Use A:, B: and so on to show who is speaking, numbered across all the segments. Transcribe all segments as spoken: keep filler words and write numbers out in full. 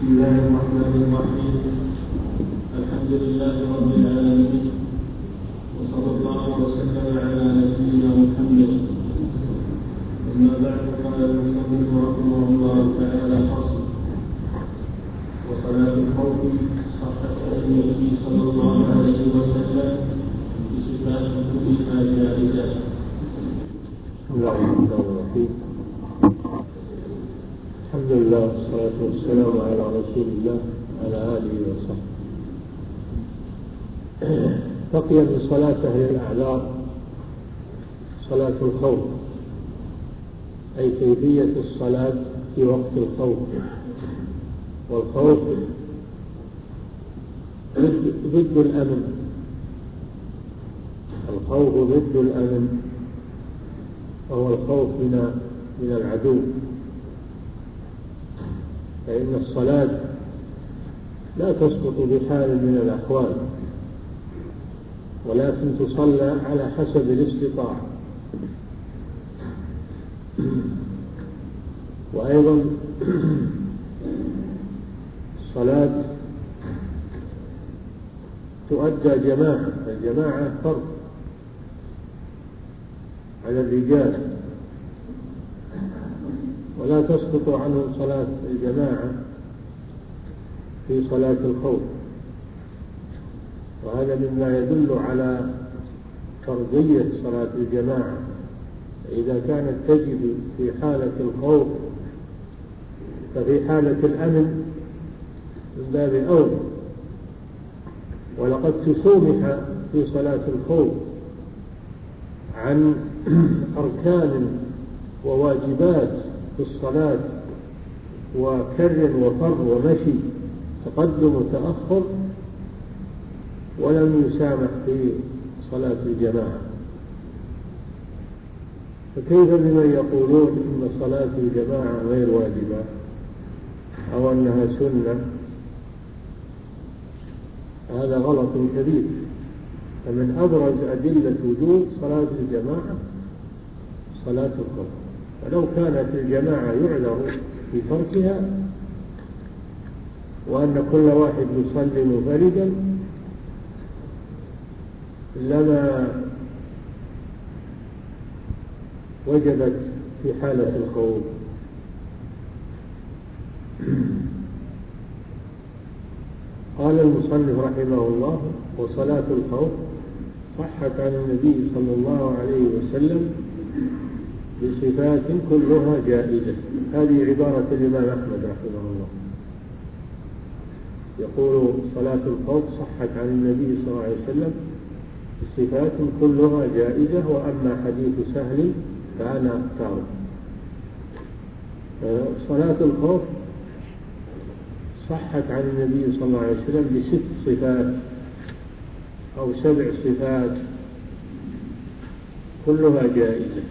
A: بسم الله الرحمن الرحيم. الحمد لله رب العالمين، وصلى الله وسلم على نبينا محمد. أما بعد، قال المصنف رحمه الله تعالى: فصل. وصلاة الخوف صحت عن النبي صلى الله عليه وسلم بصفات كلها جائزة.
B: بسم الله الرحمن الرحيم. الحمد لله والصلاة والسلام على رسول الله وعلى آله وصحبه. بقي من صلاة أهل الأعذار صلاة الخوف، أي كيفية الصلاة في وقت الخوف. والخوف ضد الأمن، الخوف ضد الأمن، وهو الخوف من من العدو. فإن الصلاة لا تسقط بحال من الأحوال، ولكن تصلى على حسب الاستطاعة. وأيضا الصلاة تؤدى جماعة، الجماعة فرض على الرجال، ولا تسقط عنهم صلاة الجماعة في صلاة الخوف. وهذا مما يدل على فرضية صلاة الجماعة. إذا كانت تجب في حالة الخوف ففي حالة الأمن من باب أولى. ولقد تسومح في صلاة الخوف عن أركان وواجبات في الصلاة، وكر وفر ومشي، تقدم وتأخر، ولم يسامح في صلاة الجماعة. فكيف بمن يقولون إن صلاة الجماعة غير واجبة أو أنها سنة؟ هذا غلط كبير. فمن أبرز أدلة وجوب صلاة الجماعة صلاة الخوف. ولو كانت الجماعة يعذر في تركها، وأن كل واحد يصلي منفردا، لما وجبت في حالة الخوف. قال المصنف رحمه الله: وصلاة الخوف صحت عن النبي صلى الله عليه وسلم بصفات كلها جائزة. هذه عبارة الإمام أحمد رحمه الله، يقول: صلاة الخوف صحت عن النبي صلى الله عليه وسلم بصفات كلها جائزة، وأما حديث سهل فأنا أختاره. صلاة الخوف صحت عن النبي صلى الله عليه وسلم بست صفات أو سبع صفات كلها جائزة.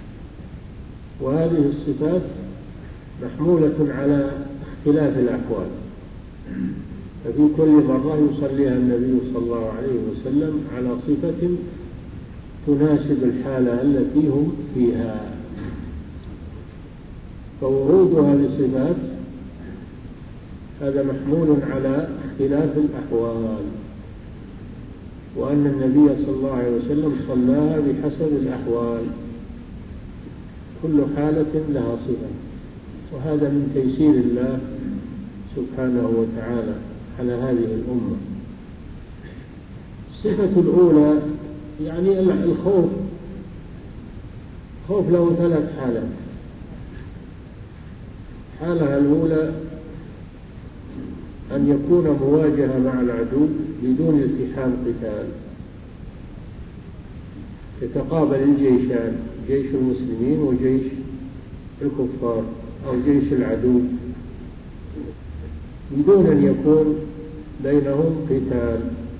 B: وهذه الصفات محمولة على اختلاف الأحوال، ففي كل مرة يصليها النبي صلى الله عليه وسلم على صفة تناسب الحالة التي هم فيها. فورودها لصفات هذا محمول على اختلاف الأحوال، وأن النبي صلى الله عليه وسلم صلاها بحسب الأحوال، كل حالة لها صفة. وهذا من تيسير الله سبحانه وتعالى على هذه الأمة. الصفة الأولى يعني الخوف. خوف له ثلاث حالات. الحالة الأولى أن يكون مواجهة مع العدو بدون التحام قتال، يتقابل الجيشان، جيش المسلمين وجيش الكفار أو جيش العدو، بدون أن يكون بينهم قتال.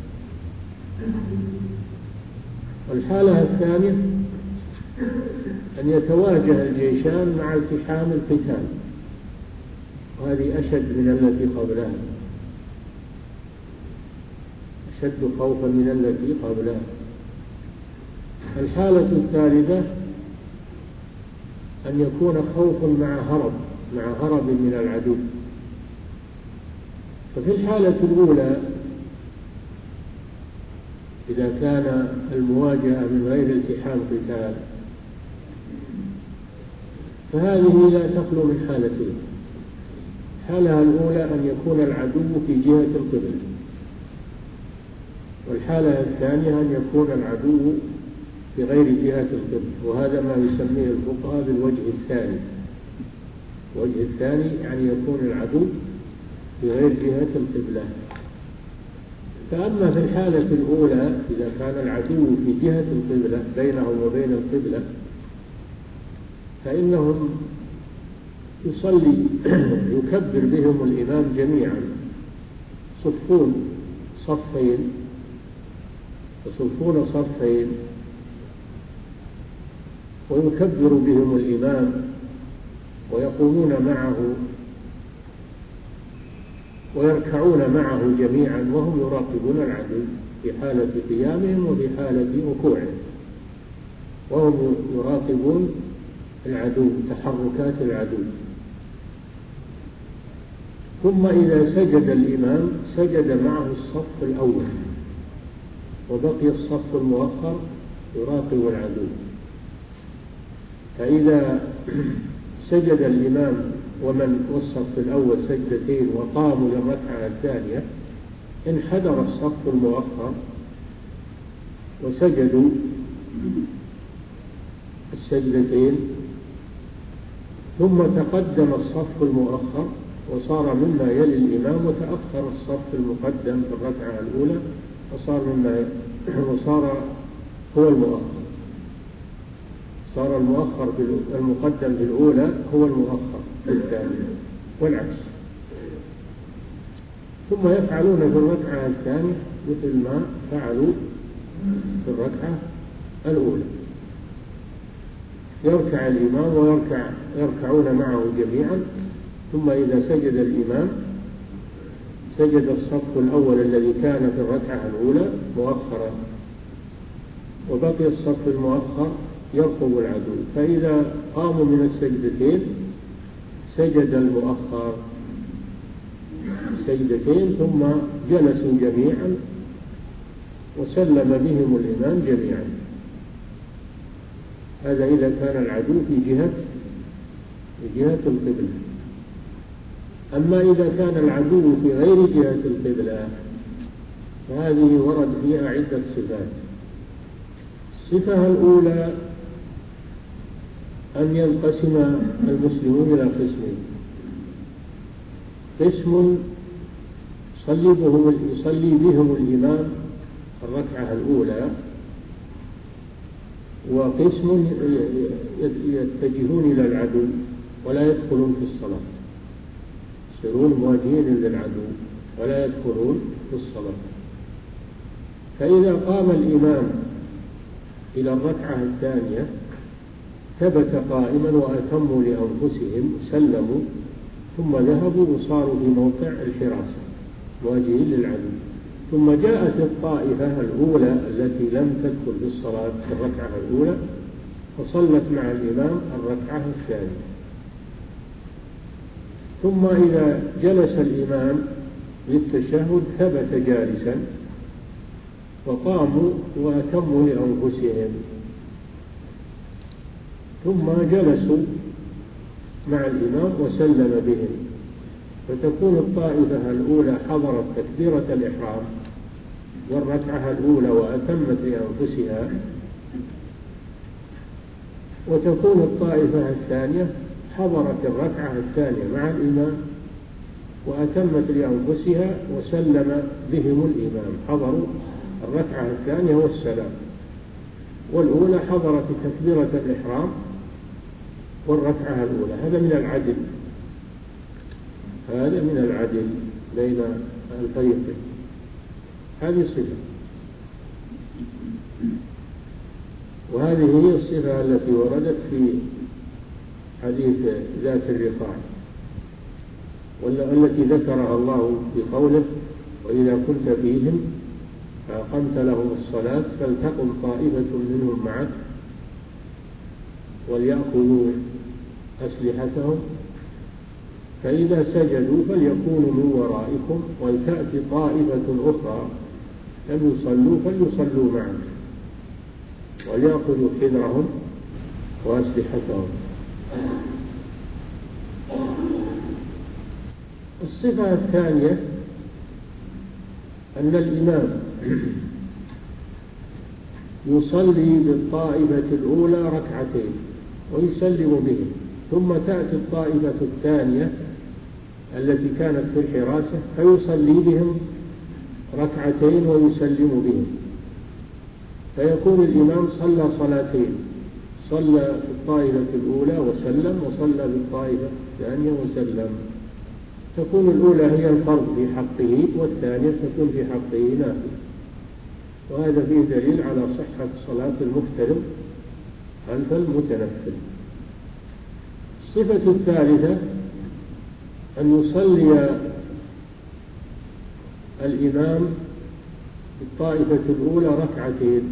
B: والحالة الثانية أن يتواجه الجيشان مع التحام القتال، وهذه أشد من التي قبلها، أشد خوفا من التي قبلها. الحالة الثالثة أن يكون خوف مع هرب، مع هرب من العدو، ففي الحالة الأولى إذا كان المواجهة من غير التحام قتال فهذه لا تخلو من حالتين. الحالة الأولى أن يكون العدو في جهة القبلة، والحالة الثانية أن يكون العدو في غير جهة القبلة، وهذا ما يسميه الفقهاء بالوجه الثاني. الوجه الثاني يعني يكون العدو في غير جهة القبلة. فأما في الحالة الأولى إذا كان العدو في جهة القبلة بينهم وبين القبلة فإنهم يصلي يكبر بهم الإمام جميعا، صفون صفين يصفون صفين ويكبر بهم الإمام ويقومون معه ويركعون معه جميعا وهم يراقبون العدو في حالة قيامهم وفي حالة ركوعهم، وهم يراقبون العدو تحركات العدو. ثم إذا سجد الإمام سجد معه الصف الأول وبقي الصف المؤخر يراقب العدو. فإذا سجد الإمام ومن والصف الأول سجدتين وقاموا للركعة الثانية انحدر الصف المؤخر وسجدوا السجدتين، ثم تقدم الصف المؤخر وصار مما يلي الإمام، وتأخر الصف المقدم في الركعة الأولى وصار مما وصار هو المؤخر، صار المؤخر المقدم بالأولى هو المؤخر الثانية والعكس. ثم يفعلون في الركعة الثانية مثل ما فعلوا في الركعة الأولى، يركع الإمام ويركع يركعون معه جميعا. ثم إذا سجد الإمام سجد الصف الأول الذي كان في الركعة الأولى مؤخرا، وبقي الصف المؤخر يرقب العدو. فإذا قاموا من السجدتين سجد المؤخر سجدتين ثم جلسوا جميعا وسلم بهم الإمام جميعا. هذا إذا كان العدو في جهة في جهة القبلة. أما إذا كان العدو في غير جهة القبلة فهذه ورد فيها عدة صفات. الصفة الأولى أن ينقسم المسلمون إلى قسمين: قسم يصلي بهم, يصلي بهم الإمام الركعة الأولى، وقسم يتجهون إلى العدو ولا يدخلون في الصلاة، يصيرون مواجهين للعدو ولا يدخلون في الصلاة. فإذا قام الإمام إلى الركعة الثانية ثبت قائما وأتموا لأنفسهم سلموا ثم ذهبوا وصاروا في موقع الحراسة مواجهين للعدو. ثم جاءت الطائفة الأولى التي لم تدخل في الصلاة في الركعة الأولى فصلت مع الإمام الركعة الثانية. ثم إذا جلس الإمام للتشهد ثبت جالسا وقاموا وأتموا لأنفسهم، ثم جلسوا مع الإمام وسلم بهم، فتكون الطائفة الأولى حضرت تكبيرة الإحرام والركعة الأولى وأتمت لأنفسها، وتكون الطائفة الثانية حضرت الركعة الثانية مع الإمام وأتمت لأنفسها وسلم بهم الإمام، حضروا الركعة الثانية والسلام. والأولى حضرت تكبيرة الإحرام والركعة الأولى. هذا من العدل، هذا من العدل بين الفريقين. هذه صفة، وهذه هي الصفة التي وردت في حديث ذات الرقاع والتي ذكرها الله بقوله: وإذا كنت فيهم فأقمت لهم الصلاة فلتقم طائفة منهم معك وليأخذوا أسلحتهم فإذا سجدوا فليكونوا من ورائكم ولتأتي طائفة أخرى لم يصلوا فليصلوا معهم وليأخذوا حذرهم وأسلحتهم. الصفة الثانية أن الإمام يصلي بالطائفة الأولى ركعتين ويسلم بهم، ثم تأتي الطائفة الثانية التي كانت في الحراسة فيصلي بهم ركعتين ويسلم بهم، فيكون الإمام صلى صلاتين، صلى في الطائفة الأولى وسلم، وصلى بالطائفة الثانية وسلم. تكون الأولى هي الفرض في حقه والثانية تكون في حقه نافلة، وهذا فيه دليل على صحة صلاة المفترض خلف المتنفل. الصفة الثالثة أن يصلي الإمام الطائفة الأولى ركعتين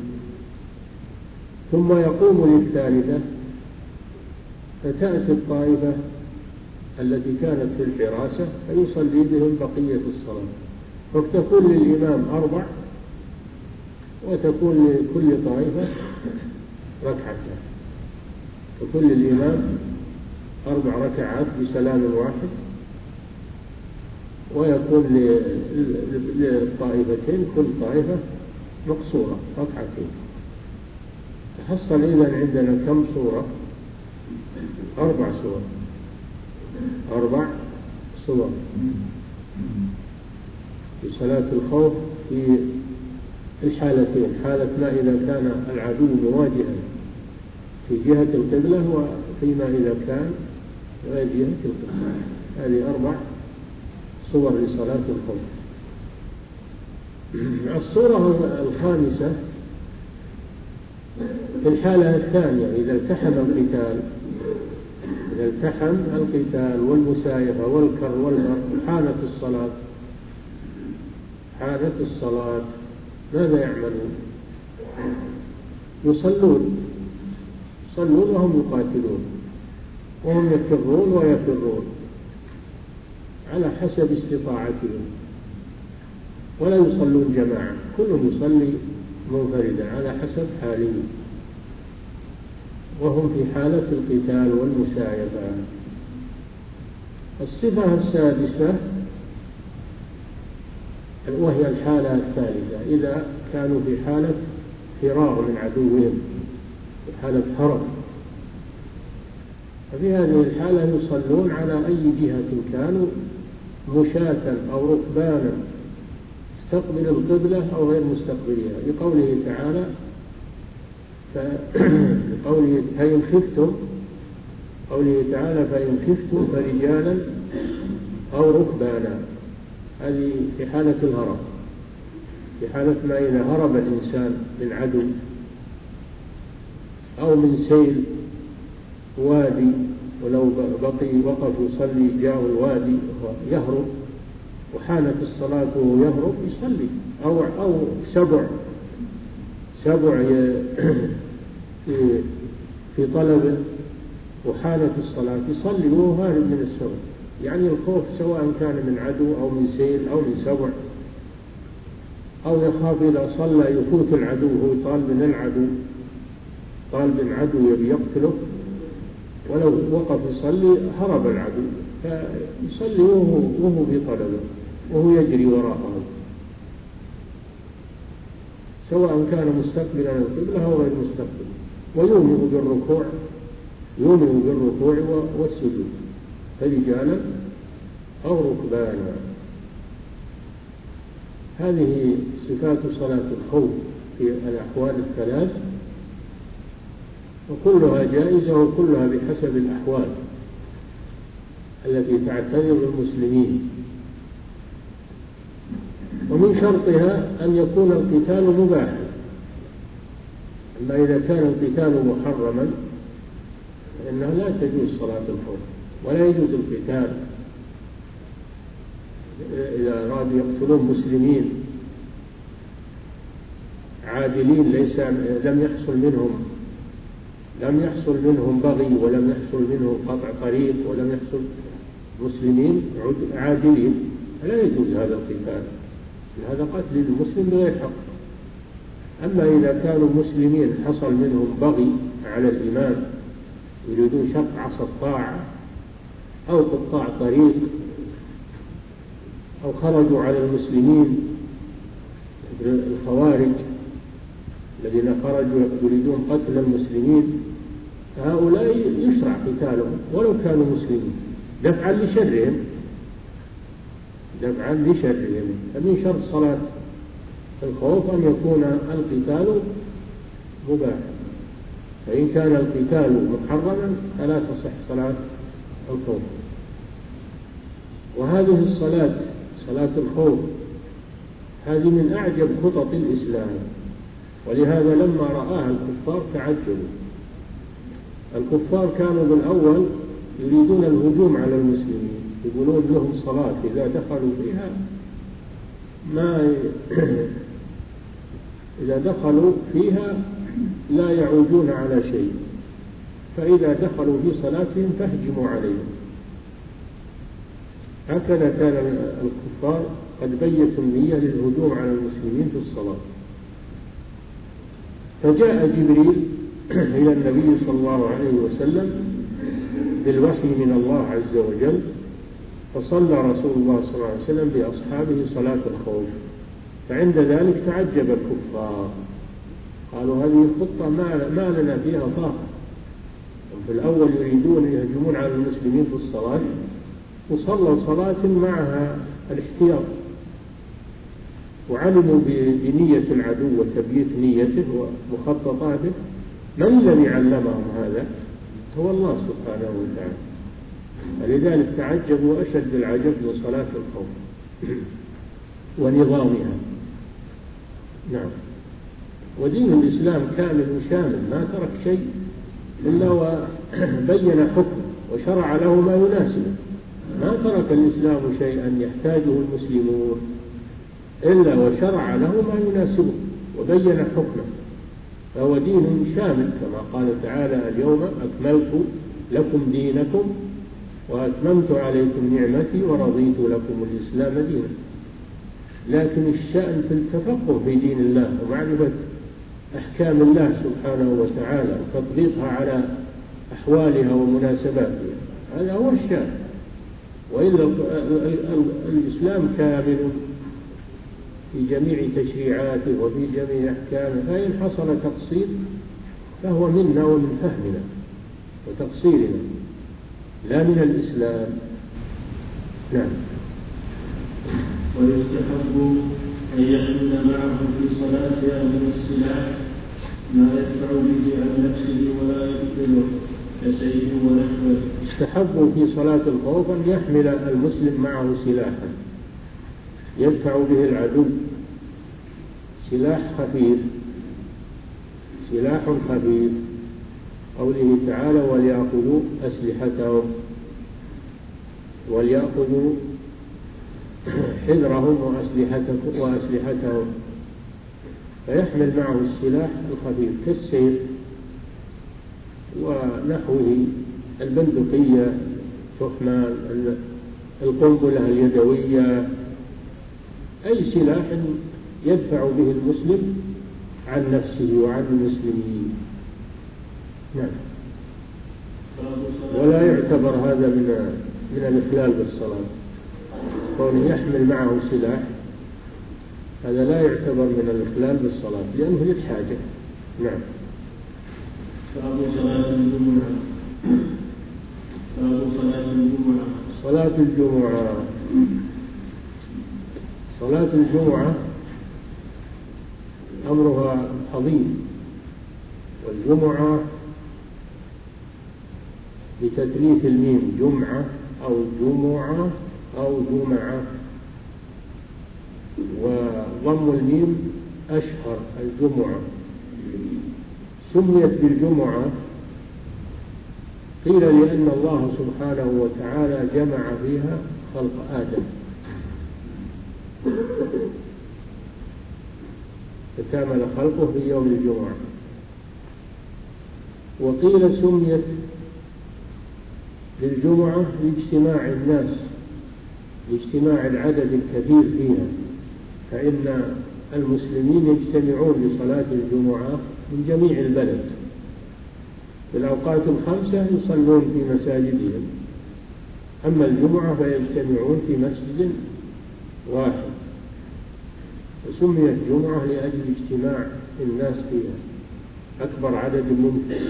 B: ثم يقوم للثالثة، فتأتي الطائفة التي كانت في الحراسة فيصلي بهم بقية الصلاة، فتكون للإمام أربع وتكون لكل طائفة ركعتين، تكون للإمام أربع ركعات بسلام واحد، ويكون للطائفتين كل طائفة مقصورة ركعتين. تحصل إذن عندنا كم صورة؟ أربع صور، أربع صور في صلاة الخوف في الحالتين، حالة ما إذا كان العدو مواجها في جهة القبلة وفيما إذا كان غير جهة القبلة. هذه أربع صور لصلاة الخوف. الصورة الخامسة في الحالة الثانية إذا التحم القتال، إذا التحم القتال والمسايرة والكر والبر حانت الصلاة، حانت الصلاة ماذا يعملون؟ يصلون، يصلون وهم يقاتلون، وهم يفرون ويفرون على حسب استطاعتهم، ولا يصلون جماعة، كلهم يصلي منفردا على حسب حاله، وهم في حالة القتال والمسايرة. الصفة السادسة وهي الحالة الثالثة، إذا كانوا في حالة فرار من عدوهم، في حالة هرب، ففي هذه الحالة يصلون على أي جهة كانوا، مشاة أو ركبانا مستقبل القبلة أو غير مستقبلها، لقوله تعالى لقوله فإن خفتم، قوله تعالى فإن خفتم فرجالا أو ركبانا، هذه في حالة الهرب، في حالة ما إذا هرب الإنسان من عدو أو من سيل وادي، ولو بقي وقف يصلي جاء الوادي يهرب وحانت الصلاة وهو يهرب يصلي، أو أو سبع سبع في في طلب وحانت الصلاة يصلي وهو هارب من السبع. يعني الخوف سواء كان من عدو أو من سيل أو من سبع، أو يخاف إذا صلى يفوت العدو، هو طالب من العدو، طالب من عدو يبي يقتله، ولو وقف يصلي هرب العدو فيصلي وهو, وهو في طلبه وهو يجري وراءه، سواء كان مستقبلا القبلة أو غير مستقبل، ويؤمن بالركوع، يؤمن بالركوع والسجود فرجالا أو ركبانا. هذه صفات صلاة الخوف في الأحوال الثلاث، وكلها جائزة وكلها بحسب الأحوال التي تعترض المسلمين. ومن شرطها أن يكون القتال مباحا، أما إذا كان القتال محرما فإنها لا تجوز صلاة الخوف، ولا يجوز القتال إذا أرادوا يقتلون مسلمين عادلين ليس لم يحصل منهم لم يحصل منهم بغي، ولم يحصل منهم قطع طريق، ولم يحصل مسلمين عادلين لا يجوز هذا القتال، هذا قتل المسلم بغير حق. أما إذا كانوا مسلمين حصل منهم بغي على الإمام يريدون شق عصا الطاعة أو قطاع طريق أو خرجوا على المسلمين الخوارج الذين خرجوا يريدون قتل المسلمين، هؤلاء يشرع قتالهم ولو كانوا مسلمين دفعا لشرهم دفعا لشرهم. فمن شرط صلاة الخوف أن يكون القتال مباحا، فإن كان القتال محرما فلا تصح صلاة الخوف. وهذه الصلاة صلاة الخوف هذه من أعجب خطط الإسلام، ولهذا لما رآها الكفار تعجبوا. الكفار كانوا بالأول يريدون الهجوم على المسلمين، يقولون لهم صلاة إذا دخلوا فيها ما إذا دخلوا فيها لا يعودون على شيء، فإذا دخلوا في صلاتهم فاهجموا عليهم. هكذا كان الكفار قد بيتوا النية للهجوم على المسلمين في الصلاة. فجاء جبريل إلى النبي صلى الله عليه وسلم بالوحي من الله عز وجل، فصلى رسول الله صلى الله عليه وسلم بأصحابه صلاة الخوف. فعند ذلك تعجب الكفار، قالوا هذه الخطة ما لنا فيها طاقة. في الأول يريدون يهجمون على المسلمين في الصلاة وصلوا صلاة معها الاحتياط، وعلموا بنية العدو وتبييت نيته ومخططاته. من الذي علمهم هذا؟ هو الله سبحانه وتعالى. ولذلك تعجبوا أشد العجب من صلاة الخوف ونظامها. نعم. ودين الإسلام كامل وشامل، ما ترك شيء إلا وبين حكم وشرع له ما يناسبه. ما ترك الإسلام شيئا يحتاجه المسلمون إلا وشرع له ما يناسبه وبين حكمه. فهو دين شامل كما قال تعالى: اليوم أكملت لكم دينكم وأتممت عليكم نعمتي ورضيت لكم الإسلام دينا. لكن الشأن في التفقه في دين الله ومعرفة أحكام الله سبحانه وتعالى وتطبيقها على أحوالها ومناسباتها، هذا هو الشأن. وإلا الإسلام كامل في جميع تشريعاته وفي جميع أحكامه، فإن حصل تقصير فهو منا ومن فهمنا وتقصيرنا لا من الإسلام. نعم.
A: ويستحب أن يحمل معه في صلاتها من السلاح ما يدفع به عن نفسه ولا يقتله كسيف ونحوه.
B: يستحب في صلاة الخوف أن يحمل المسلم معه سلاحا يدفع به العدو، سلاح خفيف سلاح خفيف قوله تعالى: وليأخذوا أسلحتهم، وليأخذوا حذرهم وأسلحتهم. فيحمل معه السلاح الخفيف كالسيف ونحوه، البندقية، تحمل القنبلة اليدوية، أي سلاح يدفع به المسلم عن نفسه وعن المسلمين. نعم. ولا يعتبر هذا من من الإخلال بالصلاة، كونه يحمل معه سلاح هذا لا يعتبر من الإخلال بالصلاة لأنه للحاجة. نعم.
A: صلاة الجمعة. صلاة الجمعة.
B: صلاة الجمعة صلاة الجمعة أمرها عظيم. والجمعة بتثليث الميم، جمعة أو جمعة أو جمعة، وضم الميم أشهر، الجمعة. سميت بالجمعة قيل لأن الله سبحانه وتعالى جمع فيها خلق آدم فكامل خلقه في يوم الجمعة. وقيل سميت للجمعة لاجتماع الناس، لاجتماع العدد الكثير فيها، فإن المسلمين يجتمعون لصلاة الجمعة من جميع البلد في الأوقات الخمسة، يصلون في مساجدهم، أما الجمعة فيجتمعون في مسجد واحد، فسميت جمعة لأجل اجتماع الناس فيها أكبر عدد ممكن.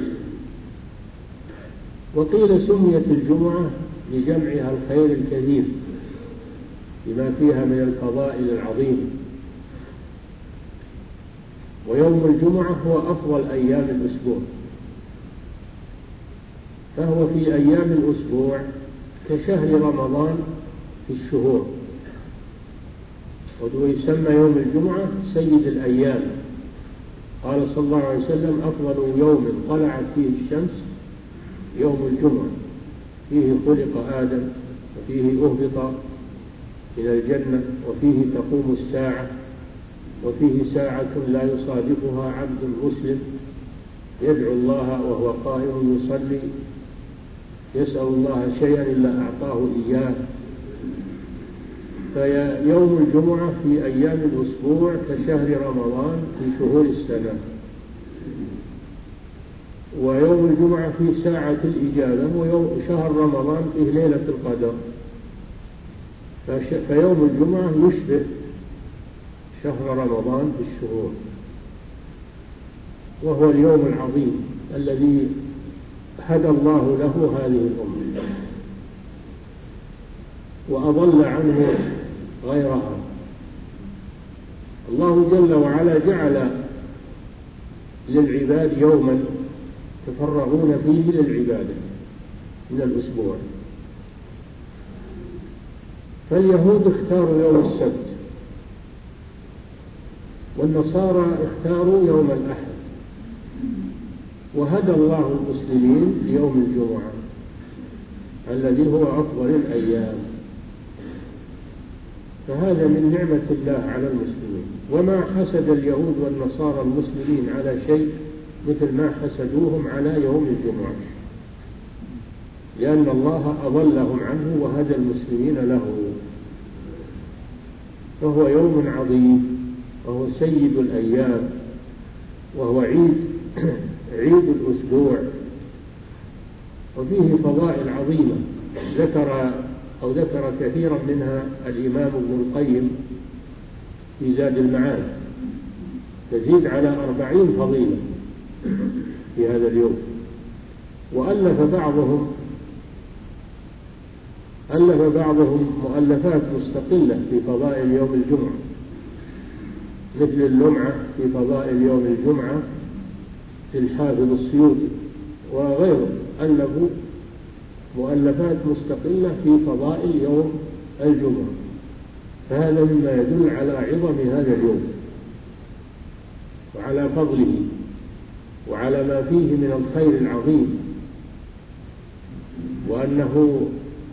B: وقيل سميت الجمعة لجمعها الخير الكثير بما فيها من الفضائل العظيمة. ويوم الجمعة هو أفضل أيام الأسبوع، فهو في أيام الأسبوع كشهر رمضان في الشهور، ويسمى يوم الجمعة سيد الأيام. قال صلى الله عليه وسلم: أفضل يوم طلعت فيه الشمس يوم الجمعة، فيه خلق آدم، وفيه أهبط إلى الجنة، وفيه تقوم الساعة، وفيه ساعة لا يصادفها عبد مسلم يدعو الله وهو قائم يصلي يسأل الله شيئا إلا أعطاه إياه. فيوم الجمعة في أيام الأسبوع كشهر رمضان في شهور السنة، ويوم الجمعة في ساعة الإجابة، وشهر رمضان فيه ليلة القدر، فيوم الجمعة يشبه شهر رمضان في الشهور، وهو اليوم العظيم الذي هدى الله له هذه الأمة وأضل عنه غيرها. الله جل وعلا جعل للعباد يوما يتفرغون فيه للعبادة من الأسبوع، فاليهود اختاروا يوم السبت، والنصارى اختاروا يوم الأحد، وهدى الله المسلمين ليوم الجمعة الذي هو أفضل الأيام. فهذا من نعمة الله على المسلمين، وما حسد اليهود والنصارى المسلمين على شيء مثل ما حسدوهم على يوم الجمعة، لأن الله أضلهم عنه وهدى المسلمين له. فهو يوم عظيم، وهو سيد الأيام، وهو عيد عيد الأسبوع، وفيه فضائل عظيمة ذكر أو ذكر كثيرا منها الإمام ابن القيم في زاد المعاد، تزيد على أربعين فضيلة في هذا اليوم. وألف بعضهم ألف بعضهم مؤلفات مستقلة في فضائل يوم الجمعة، مثل اللمعة في فضائل يوم الجمعة للحافظ السيوطي وغيره، ألفوا مؤلفات مستقلة في فضائل يوم الجمعة. فهذا مما يدل على عظم هذا اليوم وعلى فضله وعلى ما فيه من الخير العظيم، وأنه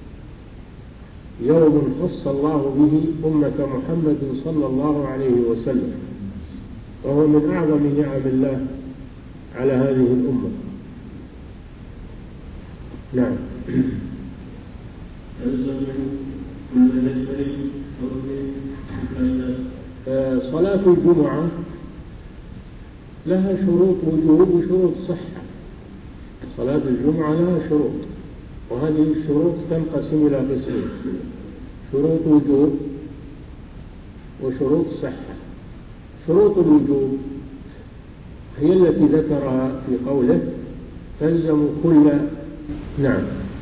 B: يوم خص الله به أمة محمد صلى الله عليه وسلم، وهو من أعظم نعم الله على هذه الأمة. نعم. صلاة الجمعة لها شروط وجوب وشروط صحة. صلاة الجمعة لها شروط، وهذه الشروط تنقسم إلى قسمين: شروط وجوب وشروط صحة. شروط الوجوب هي التي ذكرها في قوله: تلزم كل نعم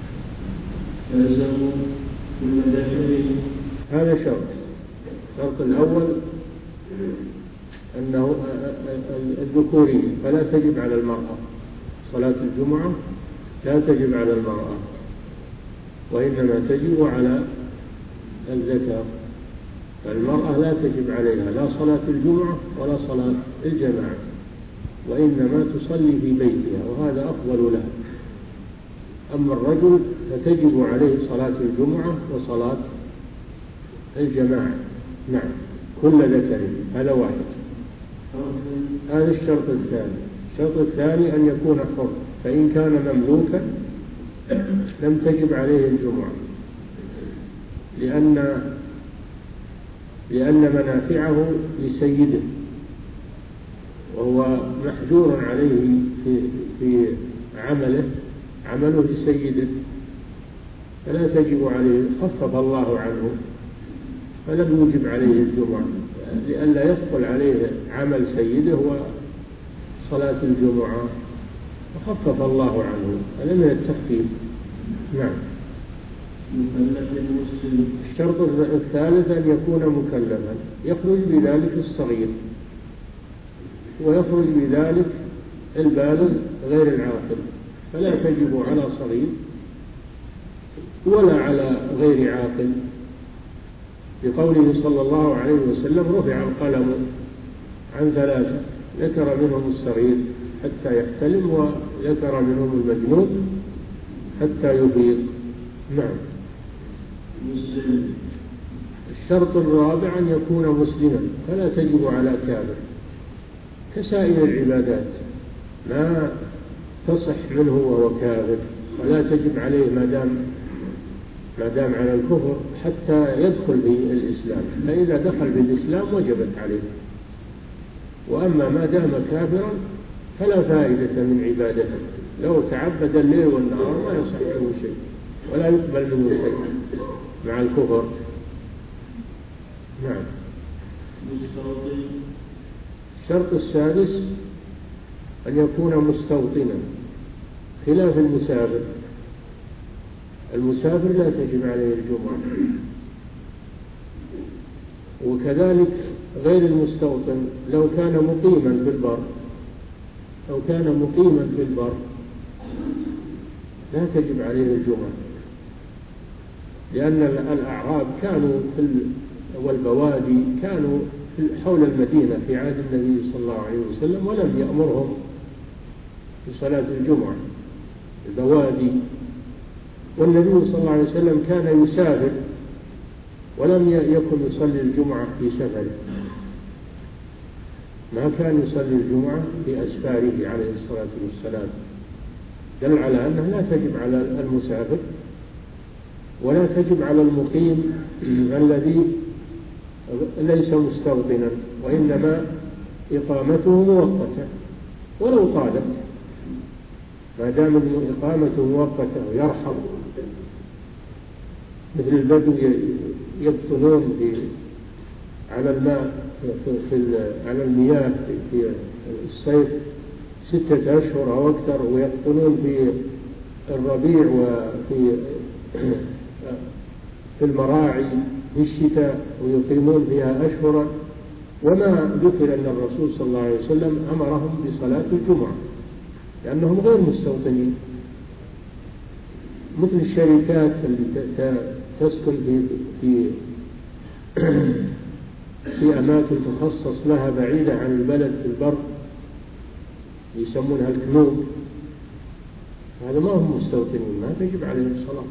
A: تلزم كل ذكر.
B: هذا شرط. الشرط الأول أنه الذكورية، فلا تجب على المرأة صلاة الجمعة، لا تجب على المرأة، وإنما تجب على الذكر. فالمرأة لا تجب عليها لا صلاة الجمعة ولا صلاة الجماعة، وإنما تصلي في بيتها، وهذا أفضل لها. أما الرجل فتجب عليه صلاة الجمعة وصلاة الجماعة. نعم، كل ذكر. هذا واحد. هذا الشرط الثاني. الشرط الثاني أن يكون حر، فإن كان مملوكا لم تجب عليه الجمعة، لأن لأن منافعه لسيده، وهو محجور عليه في في عمله عمله لسيده، فلا تجب عليه، خفف الله عنه فلم يوجب عليه الجمعة لئلا يثقل عليه عمل سيده وصلاة الجمعة، فخفف الله عنه، هذا من التخفيف. نعم. الشرط الثالث أن يكون مكلفا، يخرج بذلك الصغير ويخرج بذلك البالغ غير العاقل، فلا تجب على صغير ولا على غير عاقل، بقوله صلى الله عليه وسلم: رفع القلم عن ثلاثة، ذكر منهم الصغير حتى يحتلم، وذكر منهم المجنون حتى يفيق. نعم. الشرط الرابع أن يكون مسلما، فلا تجب على كافر، كسائر العبادات ما تصح منه وهو كافر، ولا تجب عليه ما دام ما دام على الكفر حتى يدخل في الإسلام، فإذا دخل في الإسلام وجبت عليه. وأما ما دام كافرا فلا فائدة من عبادته، لو تعبد الليل والنهار ما يصح منه شيء ولا يقبل منه شيء مع الكفر. نعم. الشرط السادس أن يكون مستوطنا، خلاف المسافر. المسافر لا تجب عليه الجمعة، وكذلك غير المستوطن لو كان مقيما في البر لو كان مقيما في البر لا تجب عليه الجمعة، لأن الأعراب كانوا في والبوادي كانوا حول المدينة في عهد النبي صلى الله عليه وسلم، ولم يأمرهم بصلاة الجمعة البوادي، والنبي صلى الله عليه وسلم كان يسافر ولم يكن يصلي الجمعة في سفره، ما كان يصلي الجمعة في أسفاره عليه الصلاة والسلام، دل على أنه لا تجب على المسافر ولا تجب على المقيم الذي ليس مستوطنا، وإنما إقامته مؤقتة ولو طالت، ما دام إقامته مؤقتة ويرحم، مثل البدو يبطلون على الماء في على المياه في الصيف ستة أشهر أو أكثر، ويبطلون في الربيع وفي في المراعي في الشتاء ويقيمون فيها أشهرا، وما ذكر أن الرسول صلى الله عليه وسلم أمرهم بصلاة الجمعة لأنهم غير مستوطنين، مثل الشركات اللي تسكن في في في أماكن تخصص لها بعيدة عن البلد في البر يسمونها الكنوب، هذا ما هم مستوطنين، ما تجب عليهم الصلاة.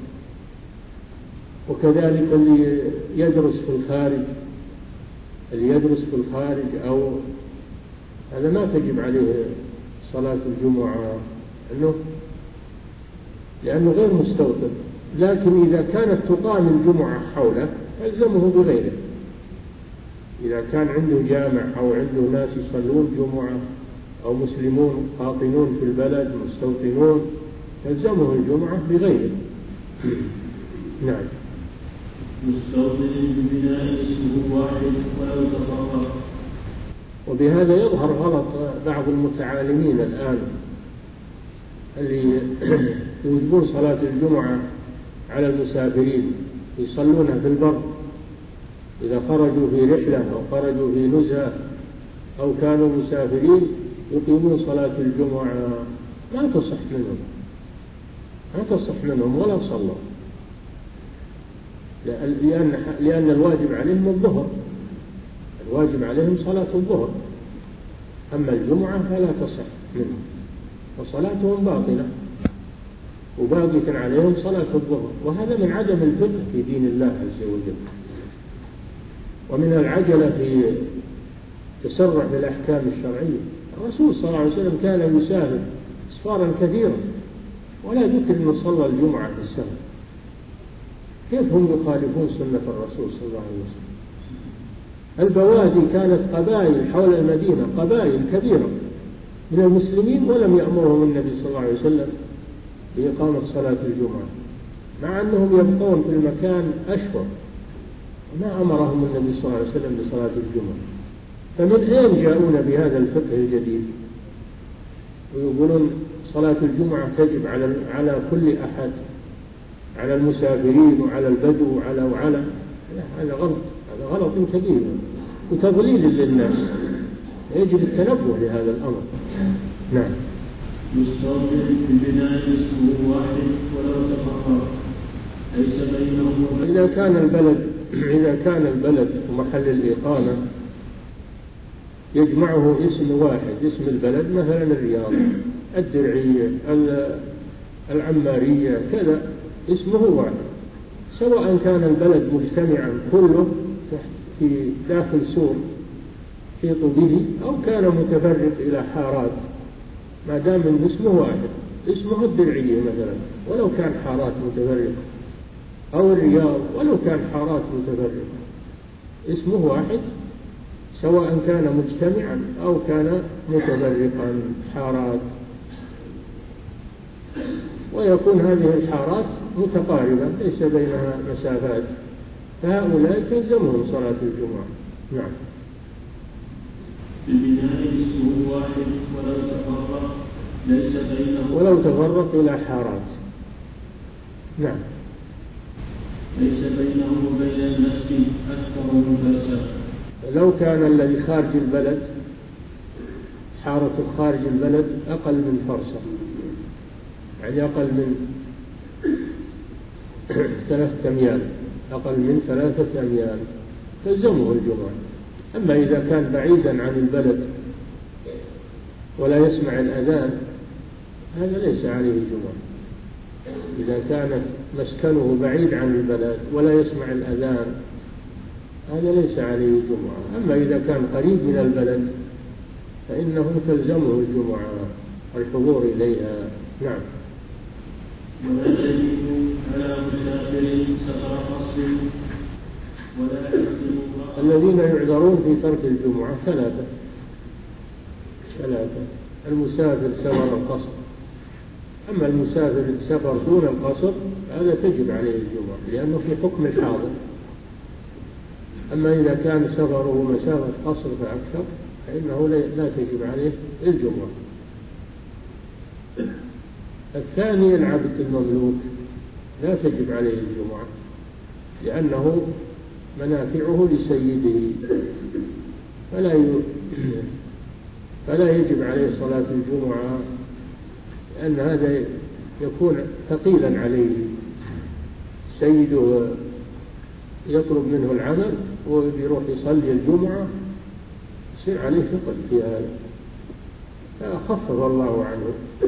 B: وكذلك اللي يدرس في الخارج اللي يدرس في الخارج أو هذا ما تجب عليه صلاة الجمعة لأنه لأنه غير مستوطن، لكن إذا كانت تقام الجمعة حوله فالزمه بغيره، إذا كان عنده جامع أو عنده ناس يصلون جمعة أو مسلمون قاطنون في البلد مستوطنون فالزمه الجمعة بغيره. نعم.
A: مستوطن ببناء اسمه واحد ولو تفرق.
B: وبهذا يظهر غلط بعض المتعالمين الآن اللي يوجبون صلاة الجمعة على المسافرين، يصلونها في البر إذا خرجوا في رحلة أو خرجوا في نزهة أو كانوا مسافرين يقيمون صلاة الجمعة، لا تصح منهم لا تصح منهم ولا صلوا، لأن لأن الواجب عليهم الظهر، الواجب عليهم صلاة الظهر، أما الجمعة فلا تصح منهم فصلاتهم باطلة وباقية عليهم صلاة الظهر، وهذا من عدم الفقه في دين الله عز وجل، ومن العجلة في تسرع بالأحكام الشرعية. الرسول صلى الله عليه وسلم كان يسافر أسفارا كثيرة ولا ذكر أنه صلى الجمعة في السنة. كيف هم يخالفون سنة الرسول صلى الله عليه وسلم؟ البوادي كانت قبائل حول المدينة، قبائل كبيرة من المسلمين، ولم يأمرهم النبي صلى الله عليه وسلم بإقامة صلاة الجمعة، مع أنهم يبقون في المكان أشهر، ما أمرهم النبي صلى الله عليه وسلم بصلاة الجمعة. فمن أين جاءون بهذا الفقه الجديد ويقولون صلاة الجمعة تجب على على كل أحد، على المسافرين وعلى البدو وعلى وعلى؟ هذا غلط، هذا غلط كبير وتضليل للناس، يجب التنبه لهذا الأمر. نعم.
A: يستوجب ببناء اسمه واحد ولو تفرق ليس بينهم وبين.
B: إذا كان البلد إذا كان البلد ومحل الإقامة يجمعه اسم واحد، اسم البلد مثلا الرياض، الدرعية، العمارية، كذا اسمه واحد، سواء كان البلد مجتمعا كله في داخل سور يحيط به أو كان متفرق إلى حارات، ما دام اسمه واحد. اسمه الدرعية مثلا ولو كان حارات متفرقة، أو الرياض ولو كان حارات متفرقة، اسمه واحد سواء كان مجتمعا أو كان متفرقا حارات. ويكون هذه الحارات متقاربة ليس بينها مسافات، فهؤلاء تلزمهم صلاة الجمعة. نعم.
A: ببناء اسمه واحد ولو تفرق ليس بينه
B: ولو تفرق إلى حارات. نعم.
A: ليس بينه وبين المسجد أكثر من فرسخ.
B: لو كان الذي خارج البلد حارة خارج البلد أقل من فرسخ، يعني أقل من ثلاثة أميال، أقل من ثلاثة أميال تلزمه الجمعة. أما إذا كان بعيدا عن البلد ولا يسمع الأذان هذا ليس عليه الجمعة. إذا كان مسكنه بعيد عن البلد ولا يسمع الأذان هذا ليس عليه الجمعة. أما إذا كان قريب من البلد فإنه تلزمه الجمعة الحضور إليها. نعم.
A: ولا يجب على مسافر سفر قصر ولا يحسن.
B: الذين يعذرون في ترك الجمعة ثلاثة ثلاثة المسافر سفر القصر. أما المسافر سفر دون القصر هذا تجب عليه الجمعة لأنه في حكم الحاضر. أما إذا كان سفره مسافة قصر فأكثر فإنه لا تجب عليه الجمعة. الثاني العبد المملوك لا تجب عليه الجمعة لأنه منافعه لسيده، فلا فلا يجب عليه صلاة الجمعة لأن هذا يكون ثقيلا عليه، سيده يطلب منه العمل ويروح يصلي الجمعة يصير عليه ثقل في هذا، فخفض الله عنه.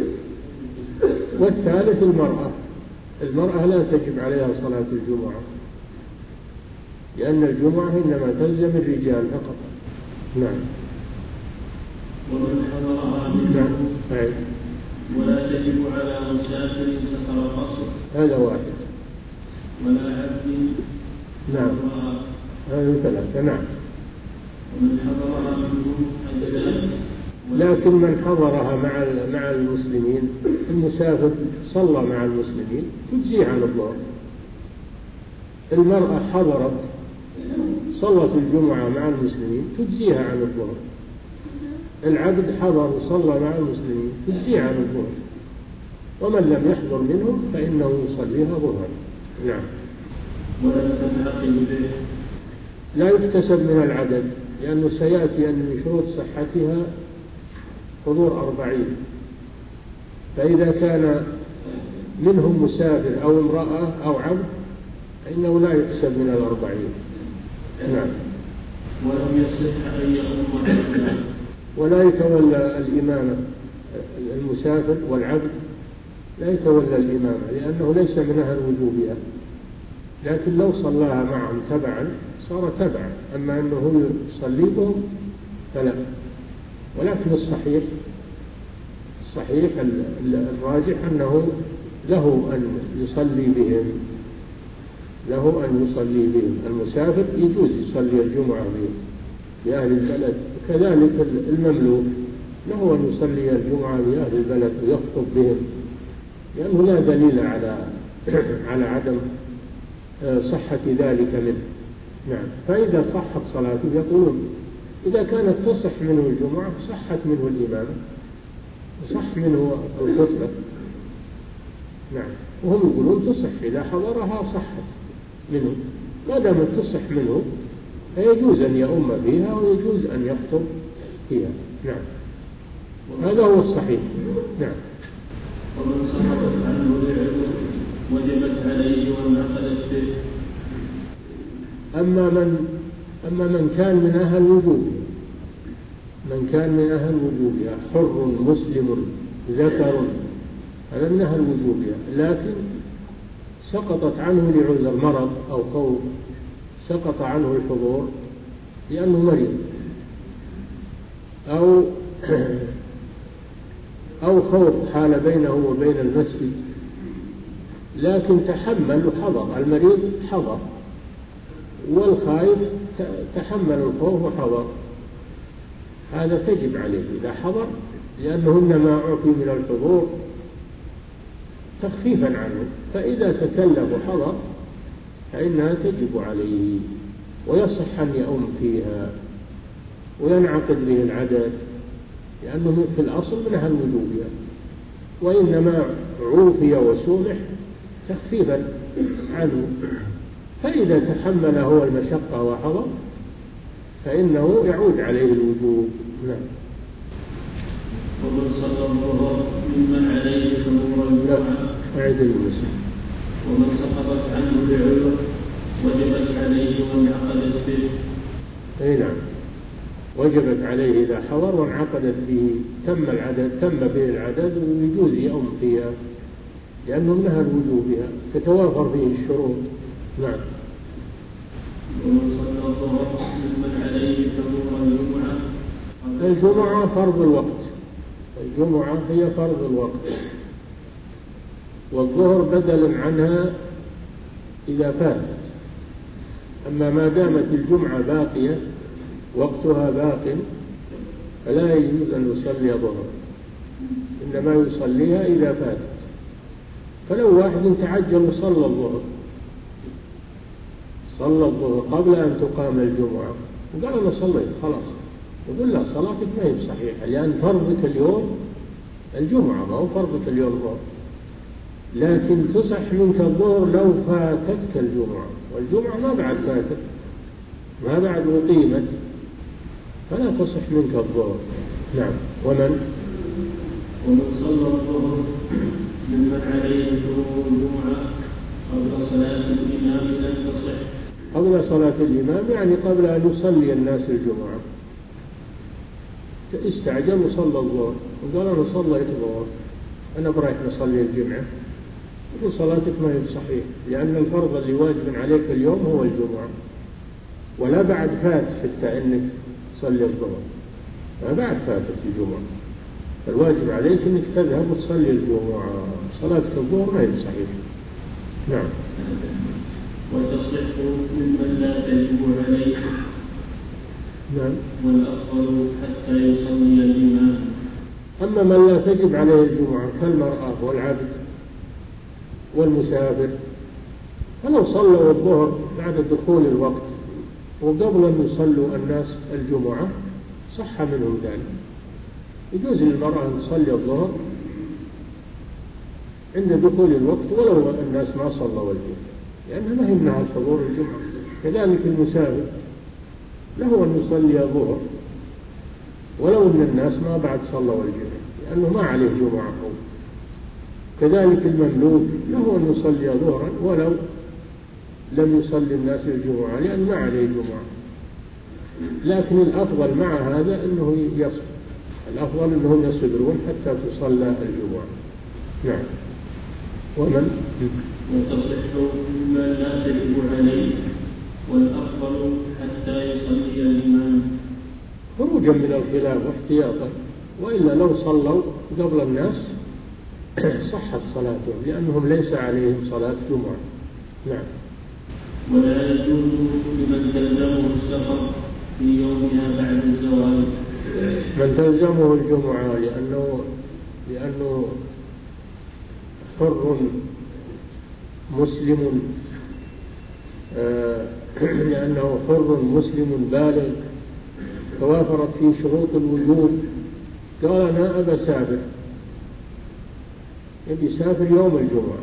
B: والثالث المرأة المرأة لا تجب عليها صلاة الجمعة لأن الجمعة إنما تلزم الرجال فقط. نعم.
A: ومن حضرها
B: نعم.
A: ولا تجب على مسافر سفر قصر
B: هذا واحد.
A: ولا عبد.
B: نعم. هذا ثلاثة. نعم.
A: ومن حضرها منهم
B: لكن من حضرها مع مع المسلمين، المسافر صلى مع المسلمين تجزيه عن الظهر. المرأة حضرت صلت الجمعة مع المسلمين تجزيها عن الظهر. العبد حضر وصلى مع المسلمين تجزيه عن الظهر. ومن لم يحضر منهم فإنه يصليها ظهرا. نعم.
A: ولا تنعقد به.
B: لا يكتسب من العدد لأنه سيأتي أن من شروط صحتها حضور أربعين، فإذا كان منهم مسافر أو امرأة أو عبد فإنه لا يكتسب من الأربعين. نعم.
A: ولم يصح أن يؤم
B: ولا يتولى الإمامة المسافر والعبد، لا يتولى الإمامة لأنه ليس من أهل وجوبها، لكن لو صلاها معهم تبعا صار تبعا، أما أنه يصلي بهم فلا. ولكن الصحيح الصحيح الراجح أنه له أن يصلي بهم له أن يصلي بهم. المسافر يجوز يصلي الجمعة بهم بأهل البلد، وكذلك المملوك له أن يصلي الجمعة بأهل البلد ويخطب بهم، لأنه لا دليل على على عدم صحة ذلك منه. نعم. فإذا صحت صلاته يقولون إذا كانت تصح منه الجمعة صحت منه الإمامة وصح منه الخطبة. نعم. وهم يقولون تصح إذا حضرها صحت منه، ما دام تصح منه فيجوز أن يؤم بها ويجوز أن يخطب فيها. نعم. هذا هو الصحيح. نعم.
A: ومن سقطت عنه العذر وجبت عليه وانعقدت به.
B: أما من أما من كان من أهل وجوب من كان من أهل وجوبها حر مسلم ذكر، هذا من أهل وجوبها، لكن سقطت عنه لعذر مرض أو خوف، سقط عنه الحضور لأنه مريض، أو أو خوف حال بينه وبين المسجد، لكن تحمل وحضر. المريض حضر والخائف تحمل الخوف وحضر، هذا تجب عليه إذا حضر، لأنه إنما أعطي من الحضور تخفيفا عنه، فإذا تكلف وحضر فإنها تجب عليه ويصح أن يؤم فيها وينعقد به العدد، لأنه في الأصل من أهل وجوبها، وإنما عوفي وسمح تخفيفا عنه. فإذا تحمل هو المشقة وحضر فإنه يعود عليه الوجوب. نعم.
A: ومن صلى الظهر ممن عليه حضور الجمعة
B: أعد المسلم.
A: ومن سقطت عنه بعذر وجبت عليه وانعقدت به.
B: أي نعم، وجبت عليه إذا حضر وانعقدت به، تم العدد تم به العدد ويجوز يؤم فيها، لأنه منها الوجوب بها تتوافر فيه الشروط. نعم.
A: ومن صلى الظهر ممن عليه حضور الجمعة.
B: الجمعة فرض الوقت، الجمعة هي فرض الوقت، والظهر بدل عنها إذا فاتت. أما ما دامت الجمعة باقية وقتها باق فلا يجوز أن يصلي ظهر، إنما يصليها إذا فاتت. فلو واحد تعجل وصلى الظهر صلى الظهر قبل أن تقام الجمعة وقال أنا صليت خلاص، يقول لا صلاتك ما هي صحيحة، لأن فرضك اليوم الجمعة ما هو فرضك اليوم الظهر، لكن تصح منك الظهر لو فاتتك الجمعة، والجمعة ما بعد فاتت ما بعد أقيمت، فلا تصح منك الظهر. نعم. ومن
A: ومن صلى الظهر ممن عليه حضور الجمعة قبل صلاة الإمام لم تصح.
B: قبل صلاة الإمام يعني قبل أن يصلي الناس الجمعة، استعجل وصلى الظهر وقال أنا صليت الظهر أنا برايح نصلي الجمعة، يقول صلاتك ما هي صحيح، لأن الفرض اللي واجب عليك اليوم هو الجمعة، ولا بعد فات حتى أنك تصلي الظهر، ما بعد فاتت الجمعة، فالواجب عليك أنك تذهب وتصلي الجمعة، صلاتك الظهر ما هي صحيح. نعم.
A: وتصح ممن لا تجب عليه.
B: نعم.
A: والأفضل حتى يصلي الإمام.
B: أما من لا تجب عليه الجمعة كالمرأة والعبد والمسافر، فلو صلوا الظهر بعد دخول الوقت وقبل أن يصلوا الناس الجمعة صح منهم ذلك. يجوز للمرأة أن تصلي الظهر عند دخول الوقت ولو الناس ما صلوا الجمعة، لأنها ما يمنع حضور الجمعة. كذلك المسافر له أن يصلي الظهر ولو أن الناس ما بعد صلوا الجمعة، لأنه ما عليه جمعة قوم. كذلك المملوك له أن يصلي ظهرا ولو لم يصلي الناس الجمعة، لأن ما عليه جمعة. لكن الأفضل مع هذا أنه يصبر، الأفضل أنهم يصبرون حتى تصلى الجمعة. نعم. ومن
A: وتصح مما لا تجب عليه، والأفضل حتى يصلي الإمام.
B: خروجا من الخلاف واحتياطا، وإلا لو صلوا قبل الناس صحت صلاتهم لأنهم ليس عليهم صلاة جمعة. نعم.
A: ولا يجوز لمن تلزمه السفر في يومها بعد الزوال.
B: من تلزمه الجمعة لأنه لأنه حر مسلم آه لأنه حر مسلم بالغ توافرت فيه شروط الوجود، قال أنا أبى أسافر، يبي يسافر يوم الجمعة،